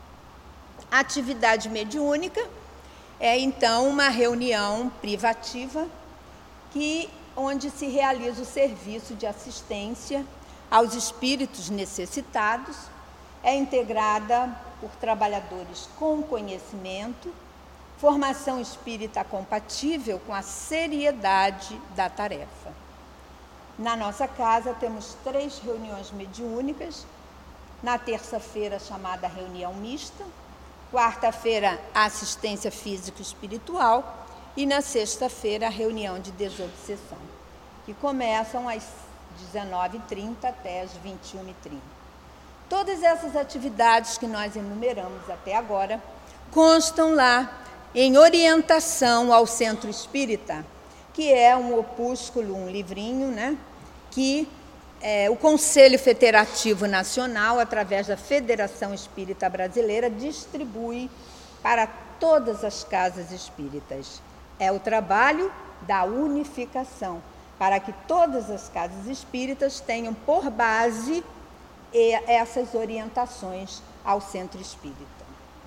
A atividade mediúnica é, então, uma reunião privativa que, onde se realiza o serviço de assistência aos espíritos necessitados, é integrada por trabalhadores com conhecimento, formação espírita compatível com a seriedade da tarefa. Na nossa casa temos três reuniões mediúnicas, na terça-feira chamada reunião mista, quarta-feira assistência físico-espiritual e na sexta-feira a reunião de desobsessão, que começam às dezenove e trinta até às vinte e uma e trinta. Todas essas atividades que nós enumeramos até agora constam lá em orientação ao Centro Espírita, que é um opúsculo, um livrinho, né, que é, o Conselho Federativo Nacional, através da Federação Espírita Brasileira, distribui para todas as casas espíritas. É o trabalho da unificação, para que todas as casas espíritas tenham por base essas orientações ao centro espírita.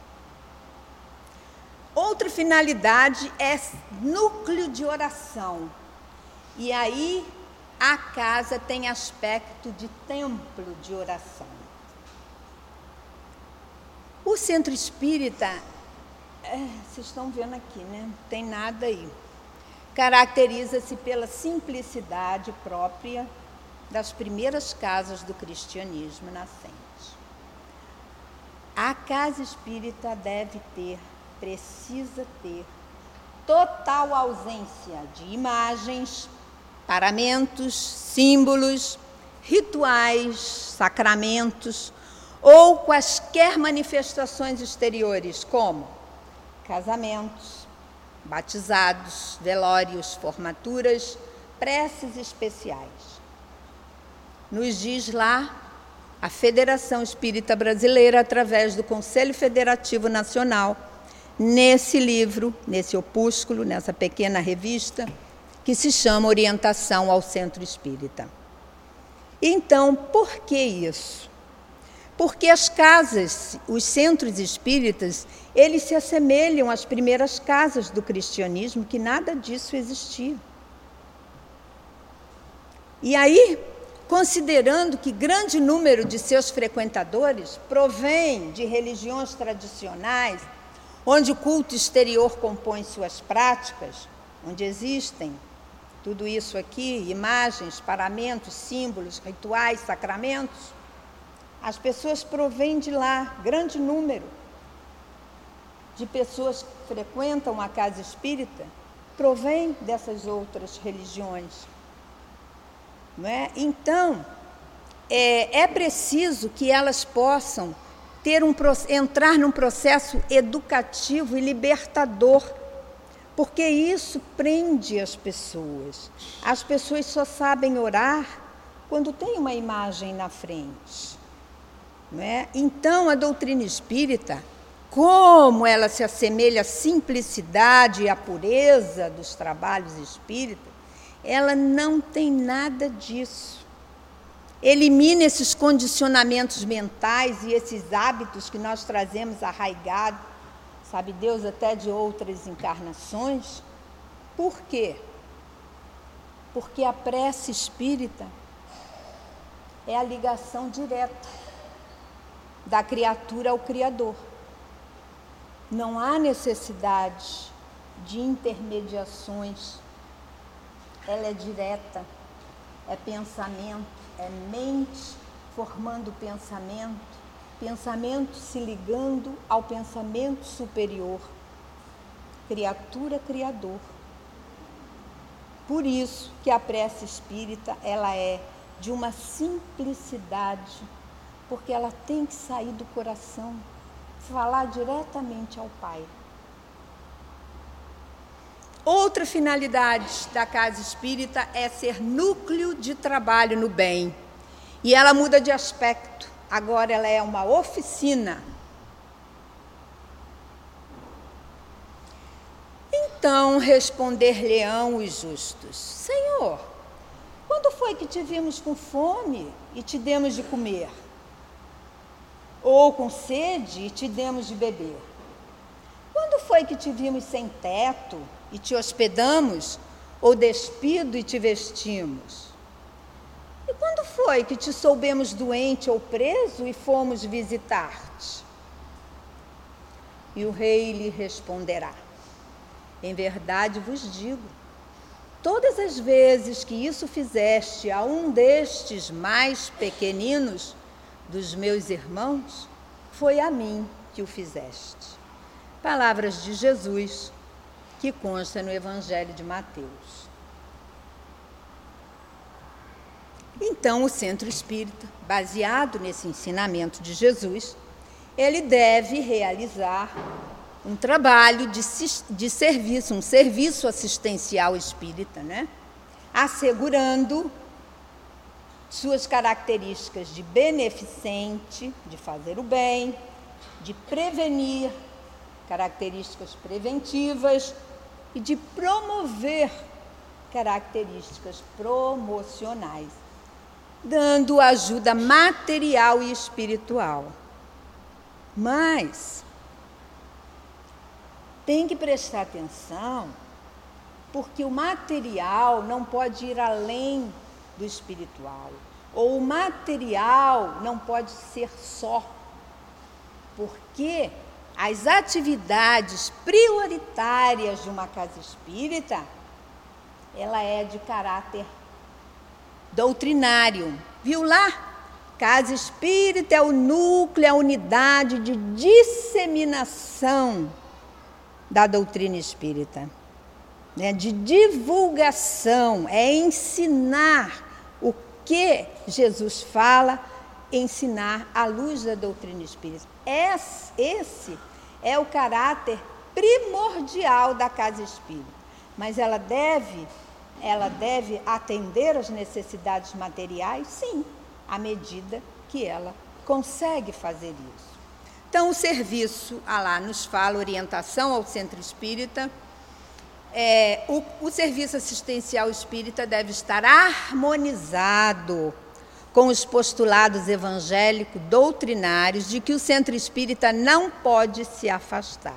Outra finalidade é núcleo de oração. E aí a casa tem aspecto de templo de oração. O centro espírita, é, vocês estão vendo aqui, né? Não tem nada aí. Caracteriza-se pela simplicidade própria das primeiras casas do cristianismo nascente. A casa espírita deve ter, precisa ter, total ausência de imagens, paramentos, símbolos, rituais, sacramentos ou quaisquer manifestações exteriores, como casamentos, batizados, velórios, formaturas, preces especiais. Nos diz lá a Federação Espírita Brasileira, através do Conselho Federativo Nacional, nesse livro, nesse opúsculo, nessa pequena revista, que se chama Orientação ao Centro Espírita. Então, por que isso? Porque as casas, os centros espíritas, eles se assemelham às primeiras casas do cristianismo, que nada disso existia. E aí, considerando que grande número de seus frequentadores provém de religiões tradicionais, onde o culto exterior compõe suas práticas, onde existem tudo isso aqui, imagens, paramentos, símbolos, rituais, sacramentos, as pessoas provêm de lá, grande número de pessoas que frequentam a casa espírita, provém dessas outras religiões. Não é? Então, é, é preciso que elas possam ter um, entrar num processo educativo e libertador, porque isso prende as pessoas. As pessoas só sabem orar quando tem uma imagem na frente. Não é? Então, a doutrina espírita, como ela se assemelha à simplicidade e à pureza dos trabalhos espíritas, ela não tem nada disso. Elimina esses condicionamentos mentais e esses hábitos que nós trazemos arraigados, sabe Deus, até de outras encarnações. Por quê? Porque a prece espírita é a ligação direta da criatura ao Criador. Não há necessidade de intermediações. Ela é direta, é pensamento, é mente formando pensamento, pensamento se ligando ao pensamento superior, criatura, criador. Por isso que a prece espírita, ela é de uma simplicidade, porque ela tem que sair do coração, falar diretamente ao Pai. Outra finalidade da casa espírita é ser núcleo de trabalho no bem. E ela muda de aspecto. Agora ela é uma oficina. Então responder-lhe-ão os justos: Senhor, quando foi que te vimos com fome e te demos de comer? Ou com sede e te demos de beber? Quando foi que te vimos sem teto e te hospedamos, ou despido e te vestimos? E quando foi que te soubemos doente ou preso e fomos visitar-te? E o rei lhe responderá: em verdade vos digo, todas as vezes que isso fizeste a um destes mais pequeninos dos meus irmãos, foi a mim que o fizeste. Palavras de Jesus, que consta no Evangelho de Mateus. Então, o centro espírita, baseado nesse ensinamento de Jesus, ele deve realizar um trabalho de, de serviço, um serviço assistencial espírita, né? Assegurando suas características de beneficente, de fazer o bem, de prevenir, características preventivas, e de promover características promocionais, dando ajuda material e espiritual. Mas tem que prestar atenção, porque o material não pode ir além do espiritual, ou o material não pode ser só, porque as atividades prioritárias de uma casa espírita, ela é de caráter doutrinário. Viu lá? Casa espírita é o núcleo, é a unidade de disseminação da doutrina espírita, né? De divulgação, é ensinar o que Jesus fala, ensinar à luz da doutrina espírita. Esse é o caráter primordial da casa espírita, mas ela deve, ela deve atender às necessidades materiais, sim, à medida que ela consegue fazer isso. Então, o serviço, ah lá, nos fala orientação ao centro espírita. É, o, o serviço assistencial espírita deve estar harmonizado com os postulados evangélicos doutrinários de que o centro espírita não pode se afastar.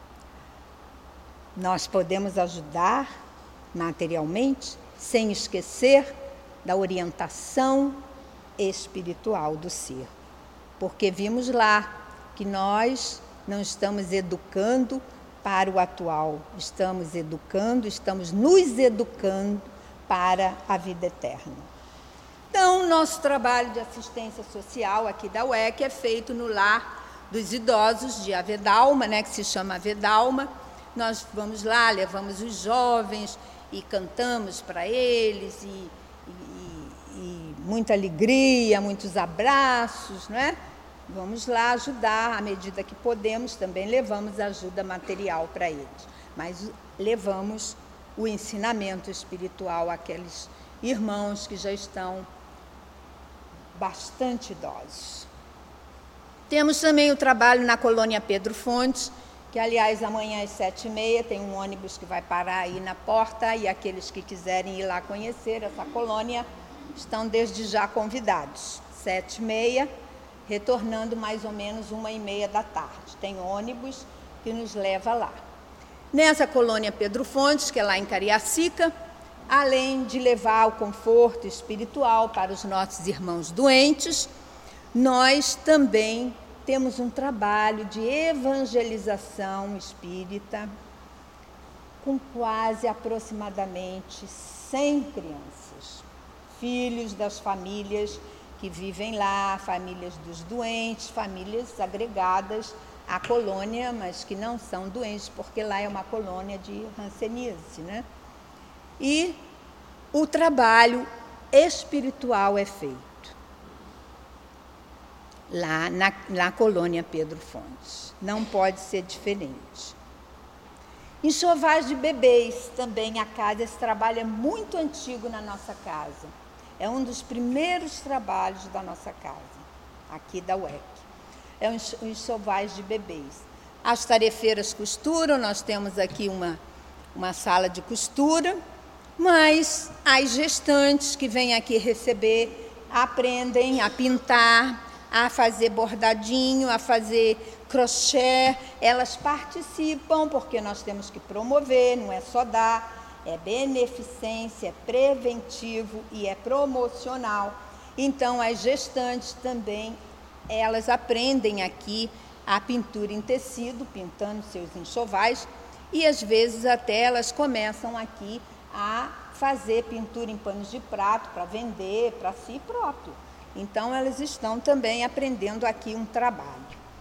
Nós podemos ajudar materialmente, sem esquecer da orientação espiritual do ser. Porque vimos lá que nós não estamos educando para o atual, estamos educando, estamos nos educando para a vida eterna. Então, nosso trabalho de assistência social aqui da U E C é feito no lar dos idosos de Avedalma, né, que se chama Avedalma. Nós vamos lá, levamos os jovens e cantamos para eles, e, e, e muita alegria, muitos abraços, né? Vamos lá ajudar, à medida que podemos, também levamos ajuda material para eles, mas levamos o ensinamento espiritual àqueles irmãos que já estão bastante idosos. Temos também o trabalho na colônia Pedro Fontes, que, aliás, amanhã às sete e meia tem um ônibus que vai parar aí na porta, e aqueles que quiserem ir lá conhecer essa colônia estão desde já convidados. Sete e meia, retornando mais ou menos uma e meia da tarde. Tem ônibus que nos leva lá. Nessa colônia Pedro Fontes, que é lá em Cariacica, além de levar o conforto espiritual para os nossos irmãos doentes, nós também temos um trabalho de evangelização espírita com quase aproximadamente cem crianças, filhos das famílias que vivem lá, famílias dos doentes, famílias agregadas à colônia, mas que não são doentes, porque lá é uma colônia de hanseníase, né? E o trabalho espiritual é feito lá na, na colônia Pedro Fontes. Não pode ser diferente. Enxovais de bebês também a casa. Esse trabalho é muito antigo na nossa casa. É um dos primeiros trabalhos da nossa casa, aqui da U E C. É o enxovais de bebês. As tarefeiras costuram, nós temos aqui uma, uma sala de costura, mas as gestantes que vêm aqui receber aprendem a pintar, a fazer bordadinho, a fazer crochê. Elas participam, porque nós temos que promover, não é só dar, é beneficência, é preventivo e é promocional. Então, as gestantes também, elas aprendem aqui a pintura em tecido, pintando seus enxovais, e às vezes até elas começam aqui a fazer pintura em panos de prato para vender para si próprio. Então, elas estão também aprendendo aqui um trabalho.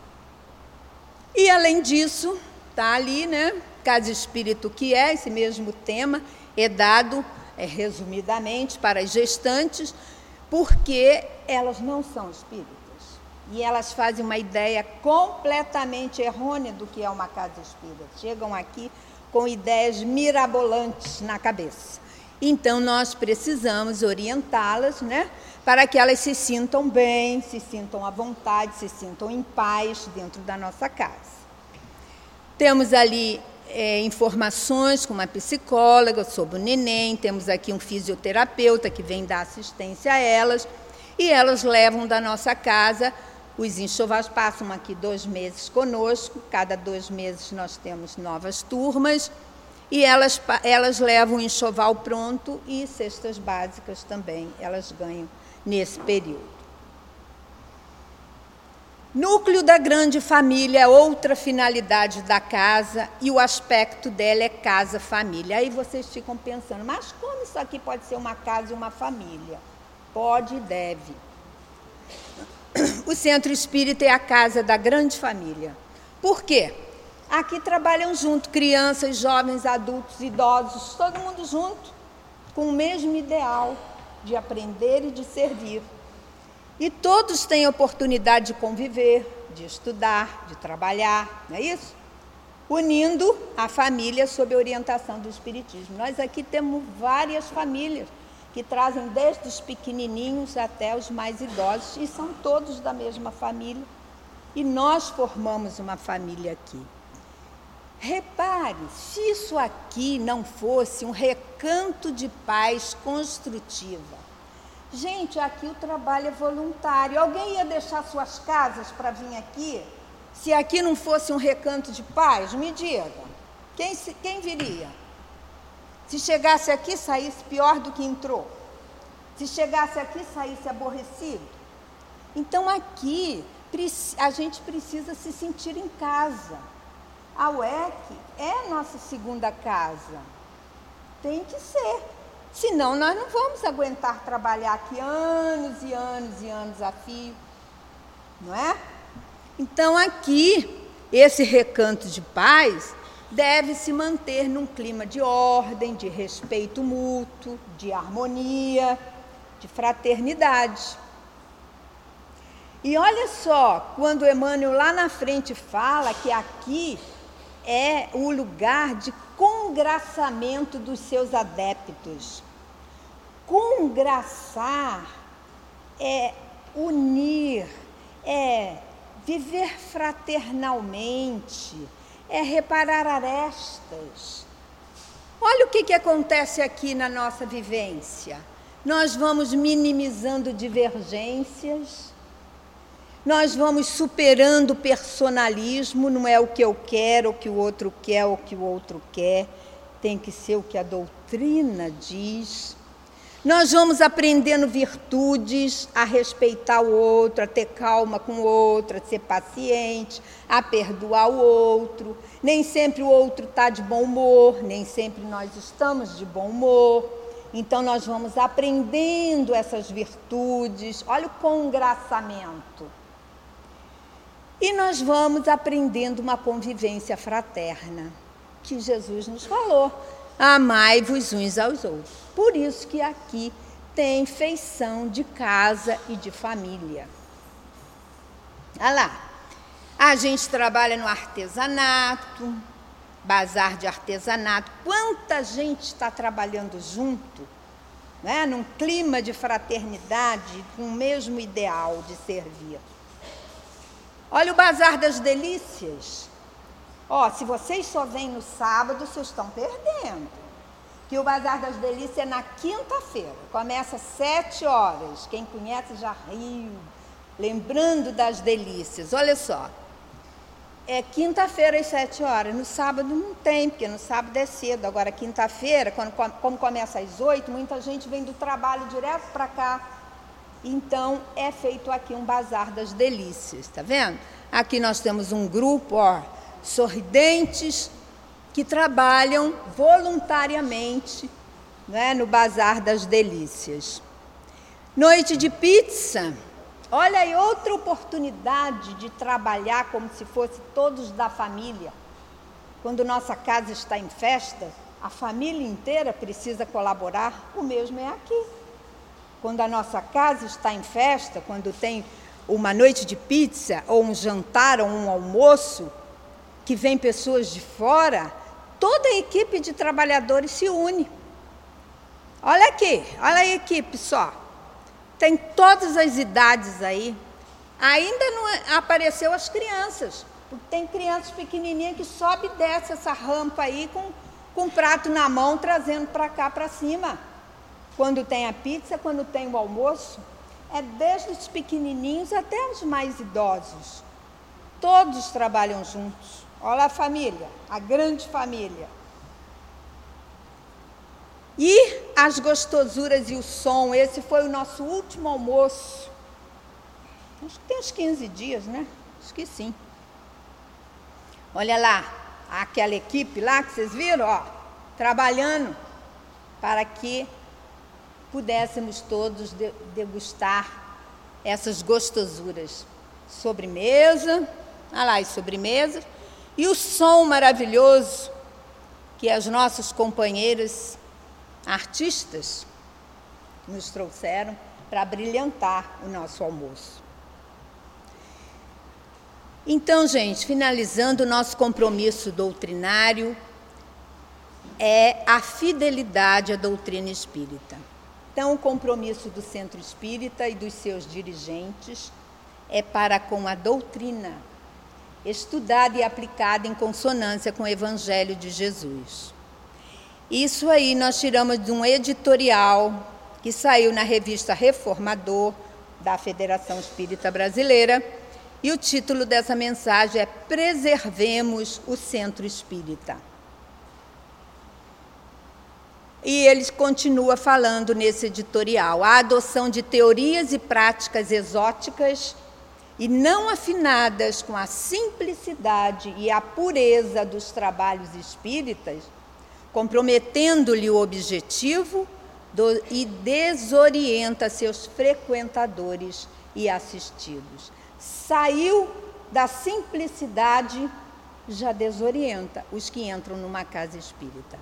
E, além disso, está ali, né? Casa Espírito, que é esse mesmo tema, é dado, é, resumidamente, para as gestantes, porque elas não são espíritas. E elas fazem uma ideia completamente errônea do que é uma casa espírita. Chegam aqui com ideias mirabolantes na cabeça. Então, nós precisamos orientá-las, né, para que elas se sintam bem, se sintam à vontade, se sintam em paz dentro da nossa casa. Temos ali é, informações com uma psicóloga sobre o neném, temos aqui um fisioterapeuta que vem dar assistência a elas, e elas levam da nossa casa os enxovais, passam aqui dois meses conosco, cada dois meses nós temos novas turmas, e elas, elas levam o enxoval pronto e cestas básicas também, elas ganham nesse período. Núcleo da grande família é outra finalidade da casa e o aspecto dela é casa-família. Aí vocês ficam pensando, mas como isso aqui pode ser uma casa e uma família? Pode e deve. O Centro Espírita é a casa da grande família. Por quê? Aqui trabalham junto crianças, jovens, adultos, idosos, todo mundo junto, com o mesmo ideal de aprender e de servir. E todos têm a oportunidade de conviver, de estudar, de trabalhar, não é isso? Unindo a família sob a orientação do Espiritismo. Nós aqui temos várias famílias que trazem desde os pequenininhos até os mais idosos, e são todos da mesma família. E nós formamos uma família aqui. Repare, se isso aqui não fosse um recanto de paz construtiva, gente, aqui o trabalho é voluntário. Alguém ia deixar suas casas para vir aqui? Se aqui não fosse um recanto de paz, me diga. Quem, quem viria? Se chegasse aqui, saísse pior do que entrou. Se chegasse aqui, saísse aborrecido. Então, aqui, a gente precisa se sentir em casa. A U E C é a nossa segunda casa. Tem que ser. Senão, nós não vamos aguentar trabalhar aqui anos e anos e anos a fio, não é? Então, aqui, esse recanto de paz deve se manter num clima de ordem, de respeito mútuo, de harmonia, de fraternidade. E olha só, quando Emmanuel lá na frente fala que aqui é o lugar de congraçamento dos seus adeptos. Congraçar é unir, é viver fraternalmente, é reparar arestas. Olha o que, que acontece aqui na nossa vivência. Nós vamos minimizando divergências, nós vamos superando o personalismo, não é o que eu quero, o que o outro quer, o que o outro quer, tem que ser o que a doutrina diz. Nós vamos aprendendo virtudes, a respeitar o outro, a ter calma com o outro, a ser paciente, a perdoar o outro. Nem sempre o outro está de bom humor, nem sempre nós estamos de bom humor. Então, nós vamos aprendendo essas virtudes. Olha o congraçamento. E nós vamos aprendendo uma convivência fraterna, que Jesus nos falou. Amai-vos uns aos outros. Por isso que aqui tem feição de casa e de família. Olha lá, a gente trabalha no artesanato, bazar de artesanato. Quanta gente está trabalhando junto, né, num clima de fraternidade, com o mesmo ideal de servir. Olha o Bazar das Delícias. Ó, se vocês só vêm no sábado, vocês estão perdendo. Que o Bazar das Delícias é na quinta-feira. Começa às sete horas. Quem conhece já riu, lembrando das delícias. Olha só. É quinta-feira às sete horas. No sábado não tem, porque no sábado é cedo. Agora, quinta-feira, quando, como começa às oito, muita gente vem do trabalho direto para cá. Então, é feito aqui um Bazar das Delícias, tá vendo? Aqui nós temos um grupo, ó, sorridentes, que trabalham voluntariamente, né, no Bazar das Delícias. Noite de pizza. Olha aí, outra oportunidade de trabalhar como se fosse todos da família. Quando nossa casa está em festa, a família inteira precisa colaborar, o mesmo é aqui. Quando a nossa casa está em festa, quando tem uma noite de pizza, ou um jantar, ou um almoço, que vem pessoas de fora, toda a equipe de trabalhadores se une. Olha aqui, olha a equipe só. Tem todas as idades aí. Ainda não apareceu as crianças, Porque tem crianças pequenininhas que sobe e desce essa rampa aí com, com um prato na mão, trazendo para cá, para cima. Quando tem a pizza, quando tem o almoço. É desde os pequenininhos até os mais idosos. Todos trabalham juntos. Olha a família, a grande família. E as gostosuras e o som, esse foi o nosso último almoço. Acho que tem uns quinze dias, né? Acho que sim. Olha lá, aquela equipe lá que vocês viram, ó, trabalhando para que pudéssemos todos degustar essas gostosuras. Sobremesa, olha lá as sobremesas, e o som maravilhoso que as nossas companheiras artistas nos trouxeram para brilhantar o nosso almoço. Então, gente, finalizando, o nosso compromisso doutrinário é a fidelidade à doutrina espírita. Então, o compromisso do Centro Espírita e dos seus dirigentes é para com a doutrina, estudada e aplicada em consonância com o Evangelho de Jesus. Isso aí nós tiramos de um editorial que saiu na revista Reformador, da Federação Espírita Brasileira, e o título dessa mensagem é Preservemos o Centro Espírita. E ele continua falando nesse editorial, a adoção de teorias e práticas exóticas e não afinadas com a simplicidade e a pureza dos trabalhos espíritas, comprometendo-lhe o objetivo do, e desorienta seus frequentadores e assistidos. Saiu da simplicidade, já desorienta os que entram numa casa espírita.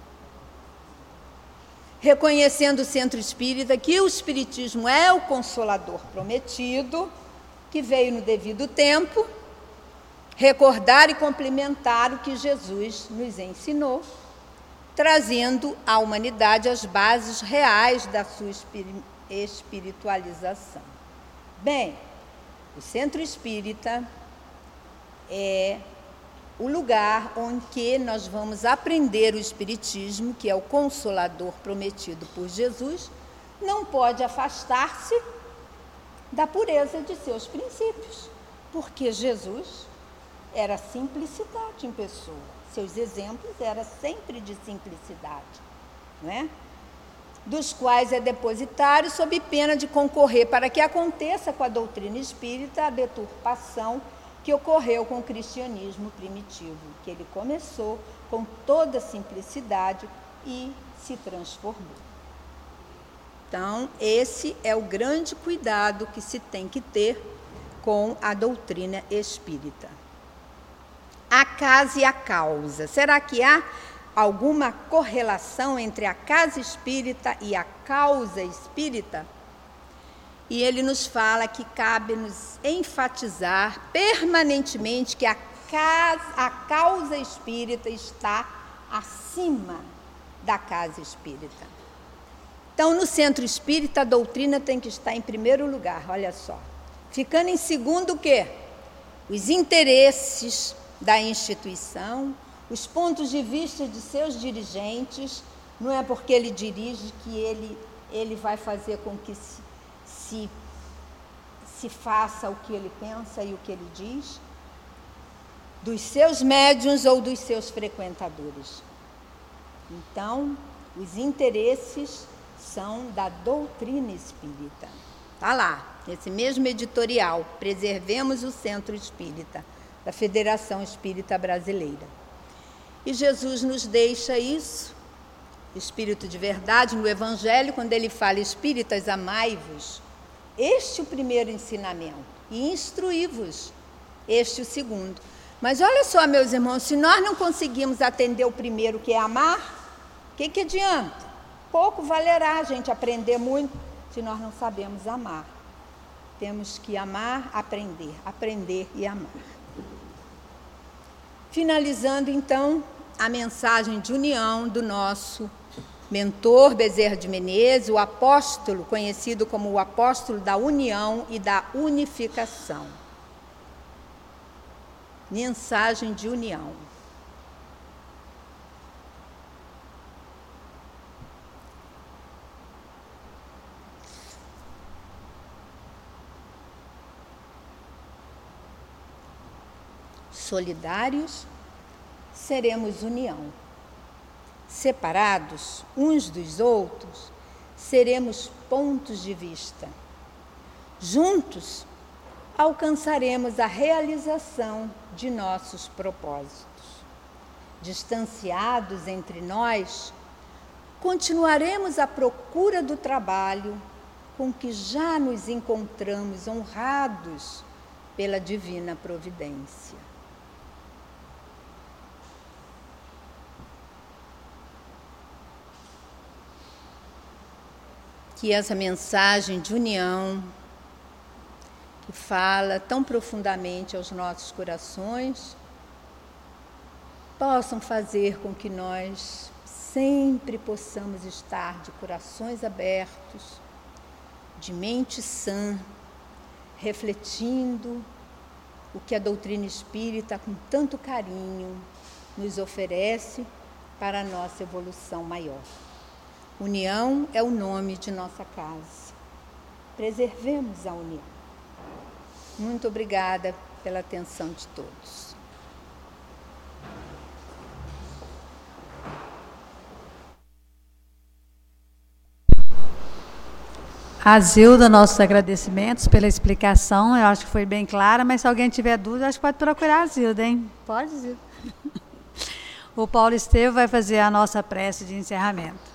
Reconhecendo o Centro Espírita que o Espiritismo é o Consolador prometido, que veio no devido tempo, recordar e complementar o que Jesus nos ensinou, trazendo à humanidade as bases reais da sua espiritualização. Bem, o Centro Espírita é o lugar onde nós vamos aprender o Espiritismo, que é o Consolador prometido por Jesus, não pode afastar-se da pureza de seus princípios, porque Jesus era simplicidade em pessoa, seus exemplos eram sempre de simplicidade, não é? Dos quais é depositário sob pena de concorrer para que aconteça com a doutrina espírita a deturpação que ocorreu com o cristianismo primitivo, que ele começou com toda simplicidade e se transformou. Então, esse é o grande cuidado que se tem que ter com a doutrina espírita. A casa e a causa. Será que há alguma correlação entre a casa espírita e a causa espírita? E ele nos fala que cabe-nos enfatizar permanentemente que a, casa, a causa espírita está acima da casa espírita. Então, no Centro Espírita, a doutrina tem que estar em primeiro lugar, olha só. Ficando em segundo o quê? Os interesses da instituição, os pontos de vista de seus dirigentes, não é porque ele dirige que ele, ele vai fazer com que se, se, se faça o que ele pensa e o que ele diz, dos seus médiuns ou dos seus frequentadores. Então, os interesses são da doutrina espírita. Está lá, nesse mesmo editorial, Preservemos o Centro Espírita, da Federação Espírita Brasileira. E Jesus nos deixa isso, Espírito de verdade, no Evangelho, quando ele fala, espíritas, amai-vos, este é o primeiro ensinamento, e instruí-vos, este é o segundo. Mas olha só, meus irmãos, se nós não conseguimos atender o primeiro, que é amar, o que, que adianta? Pouco valerá a gente aprender muito se nós não sabemos amar. Temos que amar, aprender, aprender e amar. Finalizando, então, a mensagem de união do nosso mentor Bezerra de Menezes, o apóstolo, conhecido como o apóstolo da união e da unificação. Mensagem de união. Solidários, seremos união. Separados uns dos outros, seremos pontos de vista. Juntos, alcançaremos a realização de nossos propósitos. Distanciados entre nós, continuaremos à procura do trabalho com que já nos encontramos honrados pela divina providência. Que essa mensagem de união, que fala tão profundamente aos nossos corações, possam fazer com que nós sempre possamos estar de corações abertos, de mente sã, refletindo o que a doutrina espírita, com tanto carinho, nos oferece para a nossa evolução maior. União é o nome de nossa casa. Preservemos a união. Muito obrigada pela atenção de todos. A Zilda, nossos agradecimentos pela explicação. Eu acho que foi bem clara, mas se alguém tiver dúvida, acho que pode procurar a Zilda, hein? Pode, Zilda. O Paulo Estevam vai fazer a nossa prece de encerramento.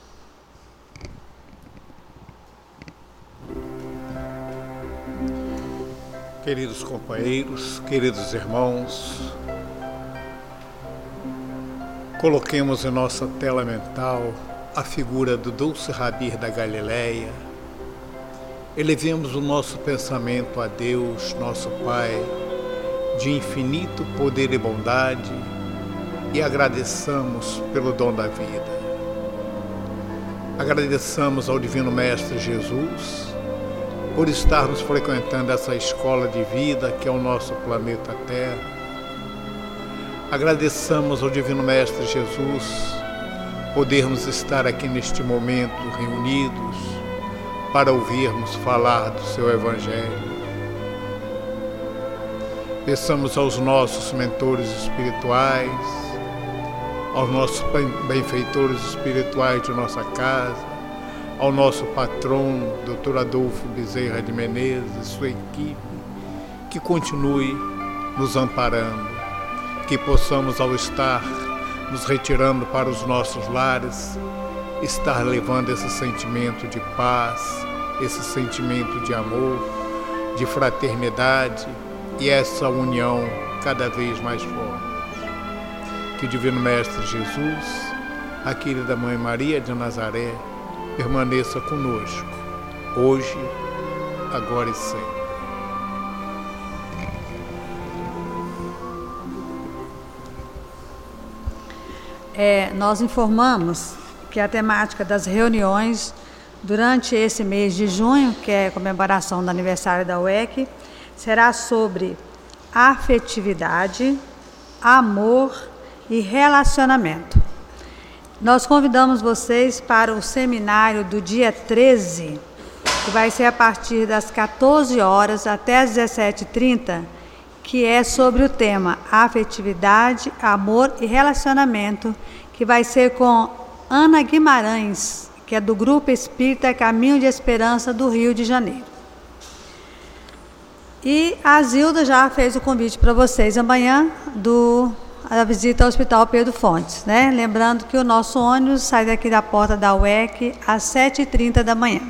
Queridos companheiros, queridos irmãos, coloquemos em nossa tela mental a figura do Dulce Rabi da Galileia. Elevemos o nosso pensamento a Deus, nosso Pai, de infinito poder e bondade, e agradeçamos pelo dom da vida. Agradeçamos ao Divino Mestre Jesus por estarmos frequentando essa escola de vida que é o nosso planeta Terra. Agradeçamos ao Divino Mestre Jesus podermos estar aqui neste momento reunidos para ouvirmos falar do seu Evangelho. Peçamos aos nossos mentores espirituais, aos nossos benfeitores espirituais de nossa casa, ao nosso patrão, doutor Adolfo Bezerra de Menezes e sua equipe, que continue nos amparando, que possamos, ao estar nos retirando para os nossos lares, estar levando esse sentimento de paz, esse sentimento de amor, de fraternidade e essa união cada vez mais forte. Que o Divino Mestre Jesus, a querida Mãe Maria de Nazaré, permaneça conosco, hoje, agora e sempre. É, nós informamos que a temática das reuniões durante esse mês de junho, que é a comemoração do aniversário da U E C, será sobre afetividade, amor e relacionamento. Nós convidamos vocês para o seminário do dia treze, que vai ser a partir das quatorze horas até as dezessete e trinta, que é sobre o tema afetividade, amor e relacionamento, que vai ser com Ana Guimarães, que é do Grupo Espírita Caminho de Esperança do Rio de Janeiro. E a Zilda já fez o convite para vocês amanhã do a visita ao Hospital Pedro Fontes, né? Lembrando que o nosso ônibus sai daqui da porta da U E C às sete e trinta da manhã.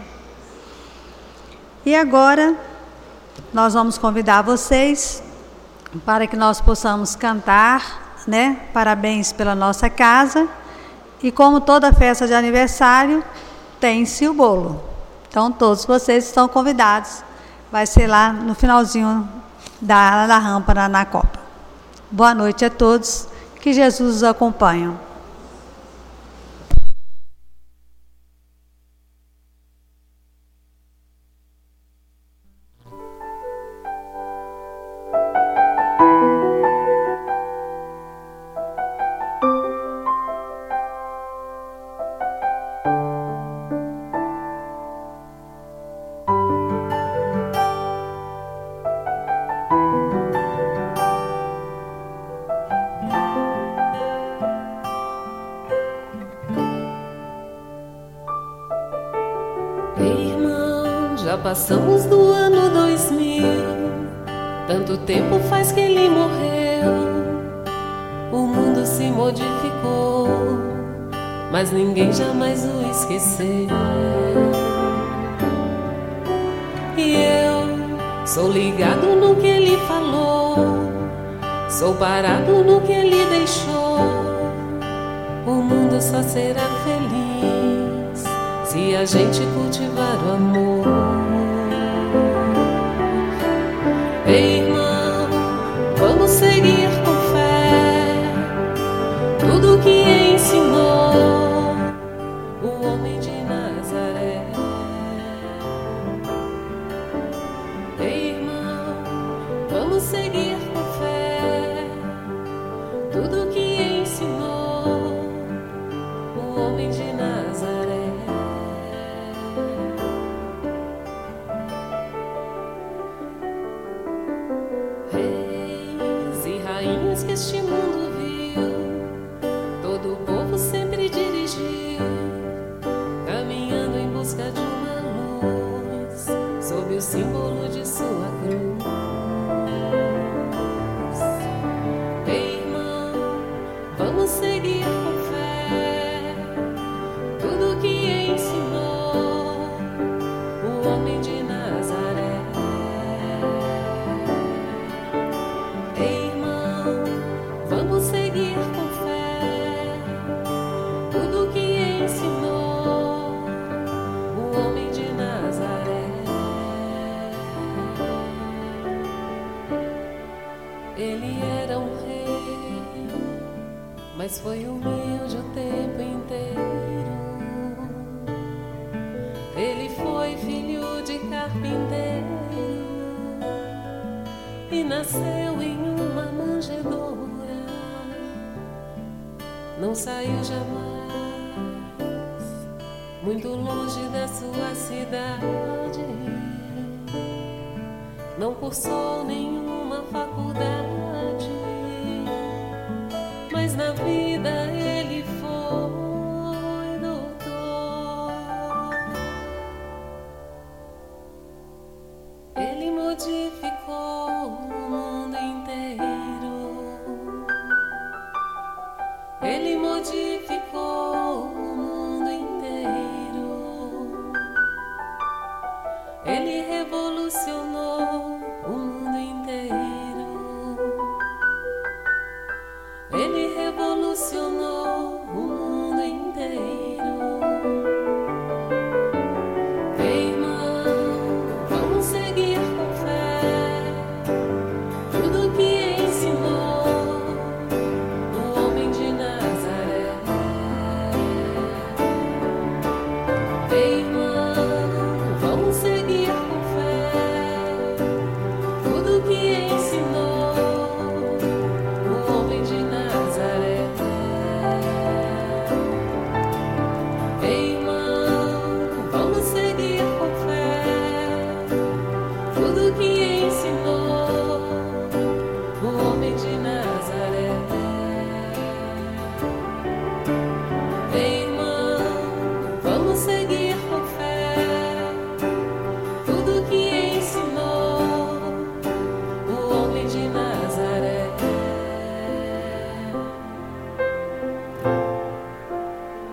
E agora nós vamos convidar vocês para que nós possamos cantar, né? Parabéns pela nossa casa. E como toda festa de aniversário, tem-se o bolo. Então todos vocês estão convidados. Vai ser lá no finalzinho da, da rampa na, na Copa. Boa noite a todos, que Jesus os acompanhe. Ei, irmão, já passamos do ano dois mil. Tanto tempo faz que ele morreu. O mundo se modificou, mas ninguém jamais o esqueceu. E eu sou ligado no que ele falou, sou parado no que ele deixou. O mundo só será feliz se a gente cultivar o amor. Ei, irmão, vamos seguir com fé tudo que ensinou o homem de Nazaré. Ei, irmão, vamos seguir com fé tudo que ensinou o homem de Nazaré. Reis e rainhas que este mundo viu, todo o povo sempre dirigiu, caminhando em busca de uma luz, sob o símbolo de sua cruz. Ei, irmão, vamos seguir com fé tudo que ensinou o homem de Nazaré. Ei, irmão, vamos seguir com fé tudo que ensinou o homem de Nazaré. Ele era um rei, mas foi humilde o tempo inteiro. Ele foi filho de carpinteiro e nasceu em uma manjedoura. Não saiu jamais, muito longe da sua cidade. Não cursou nenhuma faculdade, mas na vida ele foi doutor. Ele modificou o mundo inteiro. Ele modificou o mundo inteiro. Ele